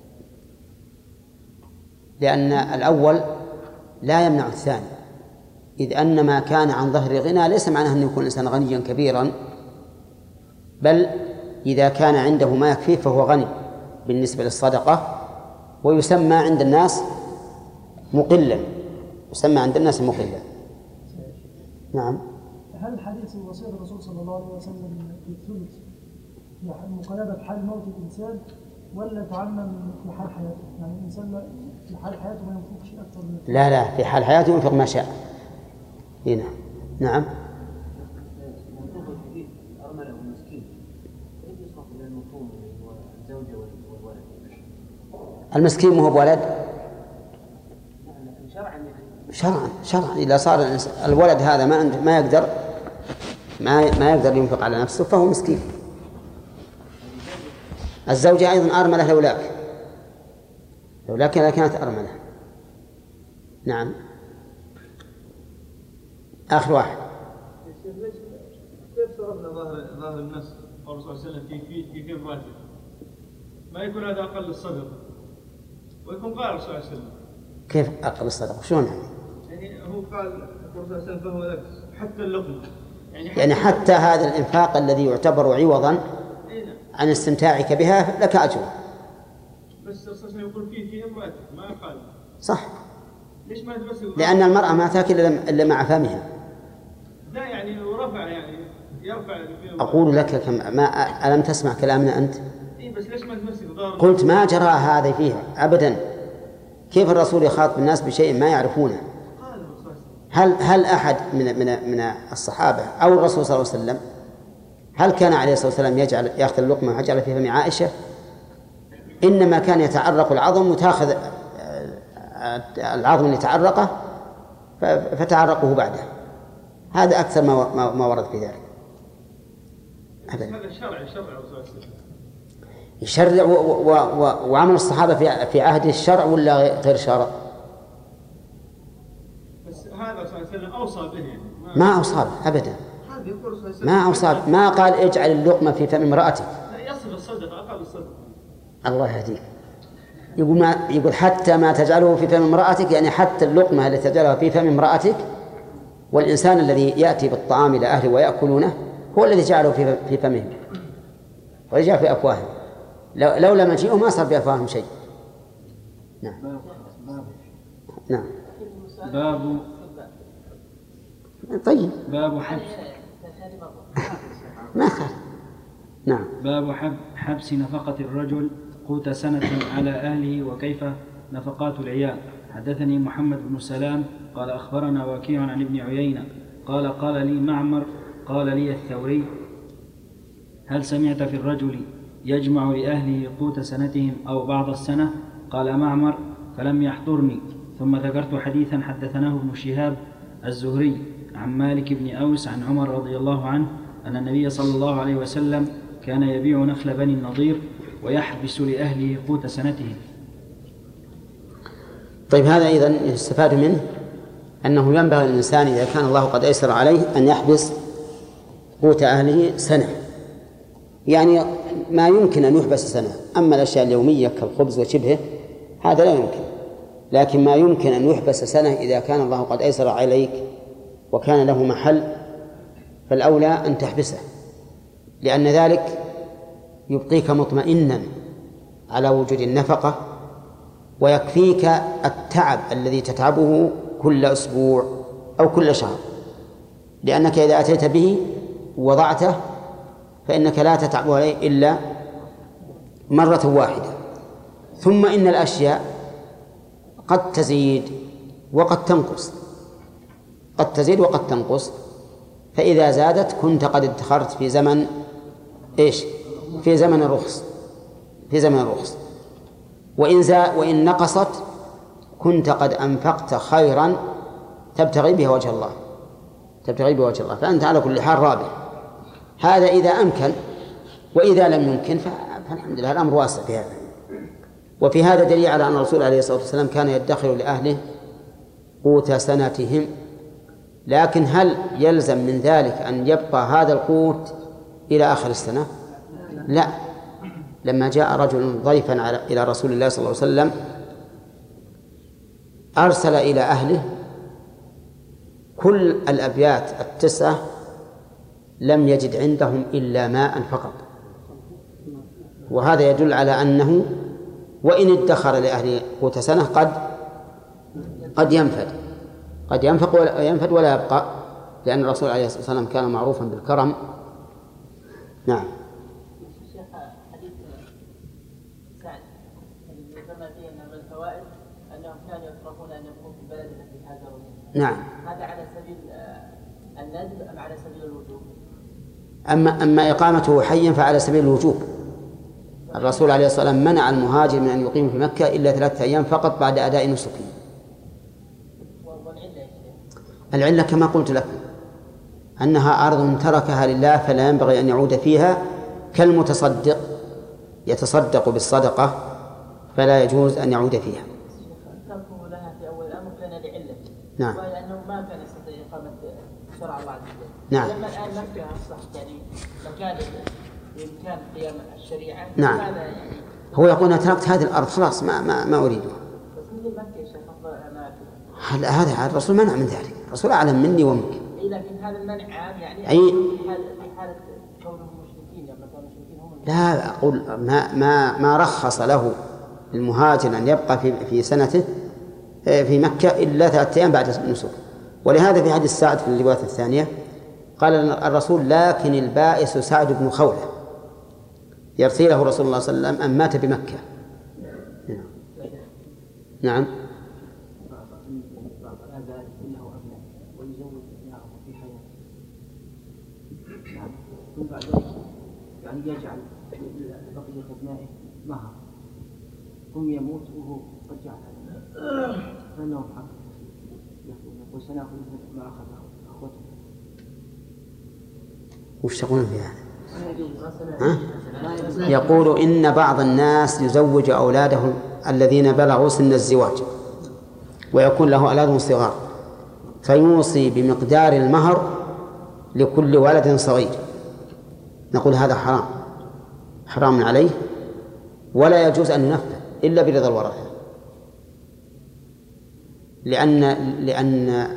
لأن الأول لا يمنع الثاني، إذ أن ما كان عن ظهر غنى ليس معناه أن يكون الإنسان غنيا كبيرا، بل إذا كان عنده ما يكفيه فهو غني بالنسبة للصدقة، ويسمى عند الناس مقلا، يسمى عند الناس مقلا. نعم. هل حديث وصية الرسول صلى الله عليه وسلم في الثلث في مقاربة حال موت الإنسان ولا تعمم في حال حياته؟ يعني الإنسان في حال حياته ما ينفقش أكثر من لا لا في حال حياته ينفق ما شاء. هنا. نعم. الأرملة والمسكين كيف يصرف إلى المفهوم هو الزوجة والولد؟ المسكين مو هو بولد؟ شرعا شرعا شرعا إذا صار الولد هذا ما عنده ما يقدر ما ما يقدر ينفق على نفسه فهو مسكين. الزوجة أيضا أرملة لولاك لولاك كانت أرملة. نعم. آخر واحد. كيف صرفنا ظاهر ظاهر النص قول صلى الله عليه وسلم في في في في الراتب ما يكون هذا أقل الصدقة ويكون قال صلى الله عليه وسلم كيف أقل الصدقة شلون يعني؟ يعني هو قال صلى الله عليه وسلم فهو لك حتى اللقمة يعني حتى, يعني حتى هذا الإنفاق الذي يعتبر عوضا عن استمتاعك بها لك أجر. بس صلى الله عليه وسلم يقول فيه في امرأة ما قال صح. ليش ما بس لأن المرأة ما تأكل إلا مع فمها. لا يعني ورفع يعني يرفع. أقول لك كم ما ألم تسمع كلامنا أنت؟ إيه بس ليش ما تمسك ضار؟ قلت ما جرى هذا فيها أبدا. كيف الرسول يخاطب الناس بشيء ما يعرفونه؟ هل هل أحد من من من الصحابة أو الرسول صلى الله عليه وسلم هل كان عليه الصلاة والسلام يجعل يأخذ اللقمة ويجعل في فم عائشة؟ إنما كان يتعرق العظم وتأخذ العظم اللي تعرقه فتعرقه بعده. هذا أكثر ما ما ورد في ذلك. هذا شرع شرع يشرع وعمل الصحابة في في عهد الشرع ولا غير شرع؟ بس هذا صلى الله عليه وسلم أوصى به يعني. ما أوصى به أبدا. ما أوصى ما قال اجعل اللقمة في فم امرأتك. لا يصل الصدقة أقل الصدقة. الله يهديك. يقول ما يقول حتى ما تجعله في فم امرأتك، يعني حتى اللقمة التي تجعلها في فم امرأتك. والإنسان الذي يأتي بالطعام إلى أهله ويأكلونه هو الذي جعله في في فمهم ويجعل في أفواههم. لولا مجيئه ما صار في أفواههم شيء. نعم. نعم. باب طيب. باب حبس ما خالف. نعم. باب حب حبس نفقة الرجل قوت سنة على أهله وكيف نفقات العيال. حدثني محمد بن سلام قال أخبرنا وكيع عن ابن عيينة قال قال لي معمر قال لي الثوري هل سمعت في الرجل يجمع لأهله قوت سنتهم أو بعض السنة؟ قال معمر فلم يحضرني. ثم ذكرت حديثا حدثناه ابن شهاب الزهري عن مالك بن أوس عن عمر رضي الله عنه أن النبي صلى الله عليه وسلم كان يبيع نخل بني النضير ويحبس لأهله قوت سنتهم. طيب هذا إذن يستفاد منه أنه ينبغي للإنسان إذا كان الله قد أيسر عليه أن يحبس قوت أهله سنة، يعني ما يمكن أن يحبس سنة. أما الأشياء اليومية كالخبز وشبهه هذا لا يمكن، لكن ما يمكن أن يحبس سنة إذا كان الله قد أيسر عليك وكان له محل فالأولى أن تحبسه، لأن ذلك يبقيك مطمئنا على وجود النفقة ويكفيك التعب الذي تتعبه كل أسبوع أو كل شهر، لأنك إذا أتيت به ووضعته فإنك لا تتعب عليه إلا مرة واحدة. ثم إن الأشياء قد تزيد وقد تنقص، قد تزيد وقد تنقص، فإذا زادت كنت قد ادخرت في زمن إيش؟ في زمن الرخص، في زمن الرخص. وإن زاد وإن نقصت كنت قد أنفقت خيرا تبتغي به وجه الله، تبتغي به وجه الله، فأنت على كل حال رابح. هذا إذا أمكن، وإذا لم يمكن فالحمد لله الأمر واسع في هذا. وفي هذا دليل على أن الرسول عليه الصلاة والسلام كان يدخر لأهله قوت سنتهم. لكن هل يلزم من ذلك أن يبقى هذا القوت إلى آخر السنة؟ لا. لما جاء رجل ضيفا على إلى رسول الله صلى الله عليه وسلم أرسل إلى أهله كل الأبيات التسعة لم يجد عندهم إلا ماء فقط، وهذا يدل على أنه وإن ادخر لأهل قوت سنة قد قد ينفد قد ينفق ولا ينفد ولا يبقى، لأن الرسول عليه الصلاة والسلام كان معروفا بالكرم. نعم. شيخ حديث سعد ذكرنا فيه أن من الفوائد أنهم كانوا يكرهون أن يكونوا في بلد التي هاجروا منه. نعم. هذا على سبيل الندب أم على سبيل الوجوب؟ أما أما إقامته حيا فعلى سبيل الوجوب. الرسول عليه الصلاة والسلام منع المهاجر من أن يقيم في مكة إلا ثلاثة أيام فقط بعد أداء نسكه. العلة كما قلت لكم أنها أرض تركها لله فلا ينبغي أن يعود فيها، كالمتصدق يتصدق بالصدقة فلا يجوز أن يعود فيها. تركه لها في أول الأمر كان لعلة، نعم، وهي أنه ما كان يستطيع إقامة شرع الله عز وجل. نعم. لما الآن مكة أصبحت يعني مكان بإمكان قيام الشريعة. نعم. يعني هو يقول أنا تركت هذه الأرض خلاص ما ما ما أريدها. بس مثل مكة يا شيخ أفضل أماكن. هذا الرسول منع من ذلك، الرسول أعلم مني ومنك. إيه لكن هذا المنع عام يعني أي في حالة في حالة كونهم مشركين، لما كانوا مشركين هم. لا أقول ما ما ما رخص له المهاجر أن يبقى في في سنته في مكة إلا ثلاثة أيام بعد النسك. ولهذا في حديث سعد في الرواية الثانية قال الرسول لكن البائس سعد بن خولة يرثي له رسول الله صلى الله عليه وسلم أن مات بمكة. نعم. ثم بعد ذلك يعني يجعل بقية أبنائه مهر ثم يموت وهو قد جعل فإنه حق يقول سنأخذ ما أخذ أخوته. وش تقولون في هذا؟ يقول إن بعض الناس يزوج أولاده الذين بلغوا سن الزواج ويكون له أولاد صغار فيوصي بمقدار المهر لكل ولد صغير. نقول هذا حرام حرام عليه ولا يجوز أن ينفذ إلا برضا الورثة، لأن لأن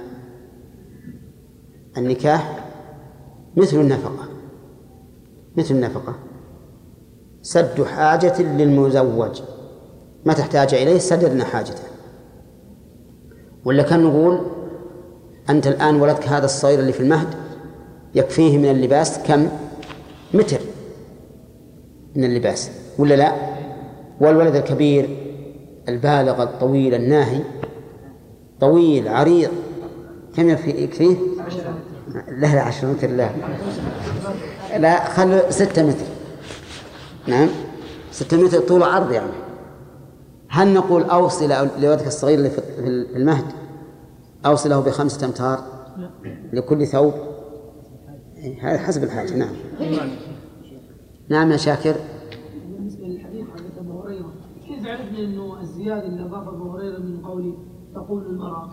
النكاح مثل النفقة مثل النفقة سد حاجة للمزوج، ما تحتاج إليه سددنا حاجته. ولا كان نقول أنت الآن ولدك هذا الصغير اللي في المهد يكفيه من اللباس كم متر من اللباس ولا لا؟ والولد الكبير البالغ الطويل الناهي طويل عريض كم يكفيه؟ لا لا عشرة متر لا لا خلوا ستة متر. نعم ستة متر طول عرض يعني. هل نقول أوصل لولدك الصغير اللي في المهد أوصله بخمسة أمتار لكل ثوب؟ هذا حسب الحاجة. نعم نعم يا شاكر. بالنسبة للحديث عن أبو هريرة كيف عرفنا أنه الزيادة اللي أضاف أبو هريرة من قوله تقول المرأة؟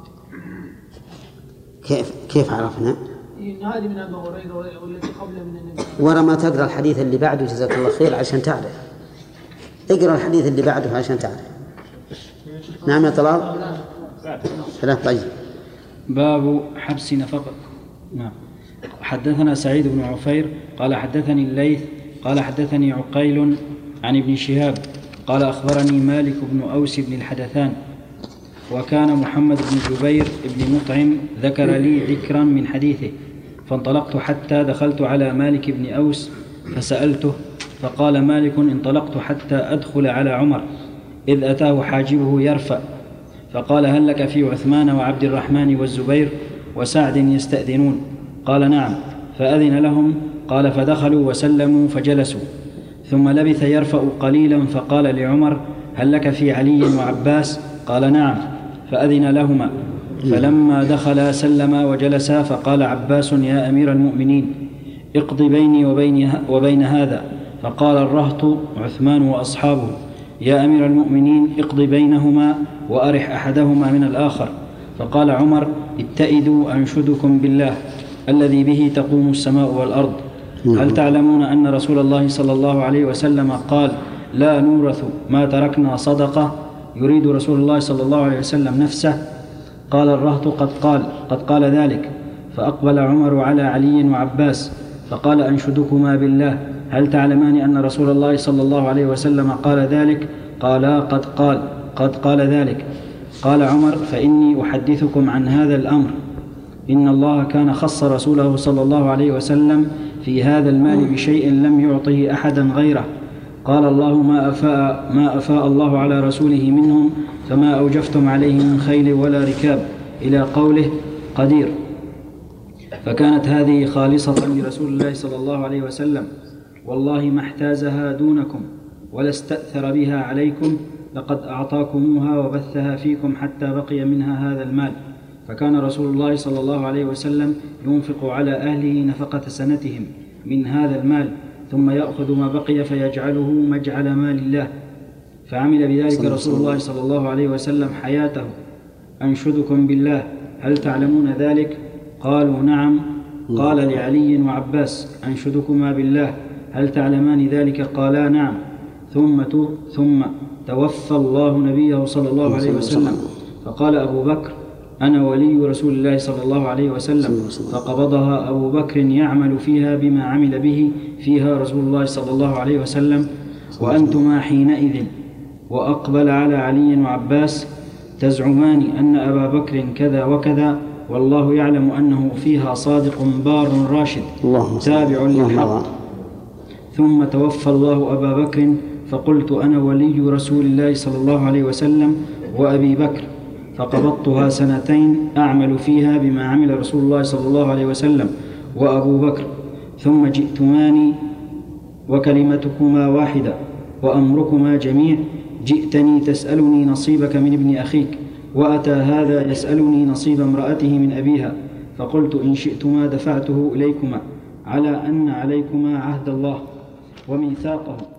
كيف كيف عرفنا؟ إن هذه من أبو هريرة والتي قبله من النبي. ورا ما تقرأ الحديث اللي بعده جزاك الله خير عشان تعرف. اقرأ الحديث اللي بعده عشان تعرف. نعم يا طلال. ثلاث. طيب. باب حبس نفقة. نعم. حدثنا سعيد بن عفير قال حدثني الليث قال حدثني عقيل عن ابن شهاب قال أخبرني مالك بن أوس بن الحدثان وكان محمد بن جبير بن مطعم ذكر لي ذكرا من حديثه فانطلقت حتى دخلت على مالك بن أوس فسألته فقال مالك انطلقت حتى أدخل على عمر إذ أتاه حاجبه يرفع فقال هل لك في عثمان وعبد الرحمن والزبير وسعد يستأذنون؟ قال نعم. فأذن لهم. قال فدخلوا وسلموا فجلسوا ثم لبث يرفع قليلا فقال لعمر هل لك في علي وعباس؟ قال نعم. فأذن لهما. فلما دخلا سلما وجلسا فقال عباس يا أمير المؤمنين اقض بيني وبين, وبين هذا. فقال الرهط عثمان وأصحابه يا أمير المؤمنين اقض بينهما وأرح أحدهما من الآخر. فقال عمر اتئدوا أنشدكم بالله الذي به تقوم السماء والأرض هل تعلمون أن رسول الله صلى الله عليه وسلم قال لا نورث ما تركنا صدقة؟ يريد رسول الله صلى الله عليه وسلم نفسه. قال الرهط قد قال قد قال ذلك. فأقبل عمر على علي وعباس فقال أنشدكما بالله هل تعلمان أن رسول الله صلى الله عليه وسلم قال ذلك؟ قالا قد قال قد قال ذلك. قال عمر فإني أحدثكم عن هذا الأمر إن الله كان خص رسوله صلى الله عليه وسلم في هذا المال بشيء لم يعطه أحدا غيره. قال الله ما أفاء, ما أفاء الله على رسوله منهم فما أوجفتم عليه من خيل ولا ركاب إلى قوله قدير. فكانت هذه خالصة لرسول الله صلى الله عليه وسلم والله ما احتازها دونكم ولا استأثر بها عليكم لقد أعطاكموها وبثها فيكم حتى بقي منها هذا المال. فكان رسول الله صلى الله عليه وسلم ينفق على أهله نفقة سنتهم من هذا المال ثم يأخذ ما بقي فيجعله مجعل مال الله. فعمل بذلك رسول الله صلى الله عليه وسلم حياته. أنشدكم بالله هل تعلمون ذلك؟ قالوا نعم. قال لعلي وعباس أنشدكما بالله هل تعلمان ذلك؟ قالا نعم. ثم ثم توفى الله نبيه صلى الله عليه وسلم فقال أبو بكر أنا ولي رسول الله صلى الله عليه وسلم. فقبضها أبو بكر يعمل فيها بما عمل به فيها رسول الله صلى الله عليه وسلم وأنتما حينئذ. وأقبل على علي وعباس تزعمان أن أبا بكر كذا وكذا والله يعلم أنه فيها صادق بار راشد تابع للحق. ثم توفى الله أبا بكر فقلت أنا ولي رسول الله صلى الله عليه وسلم وأبي بكر فقبضتها سنتين أعمل فيها بما عمل رسول الله صلى الله عليه وسلم وأبو بكر. ثم جئتماني وكلمتكما واحدة وأمركما جميع. جئتني تسألني نصيبك من ابن أخيك وأتى هذا يسألني نصيب امرأته من أبيها. فقلت إن شئتما دفعته إليكما على أن عليكما عهد الله وميثاقه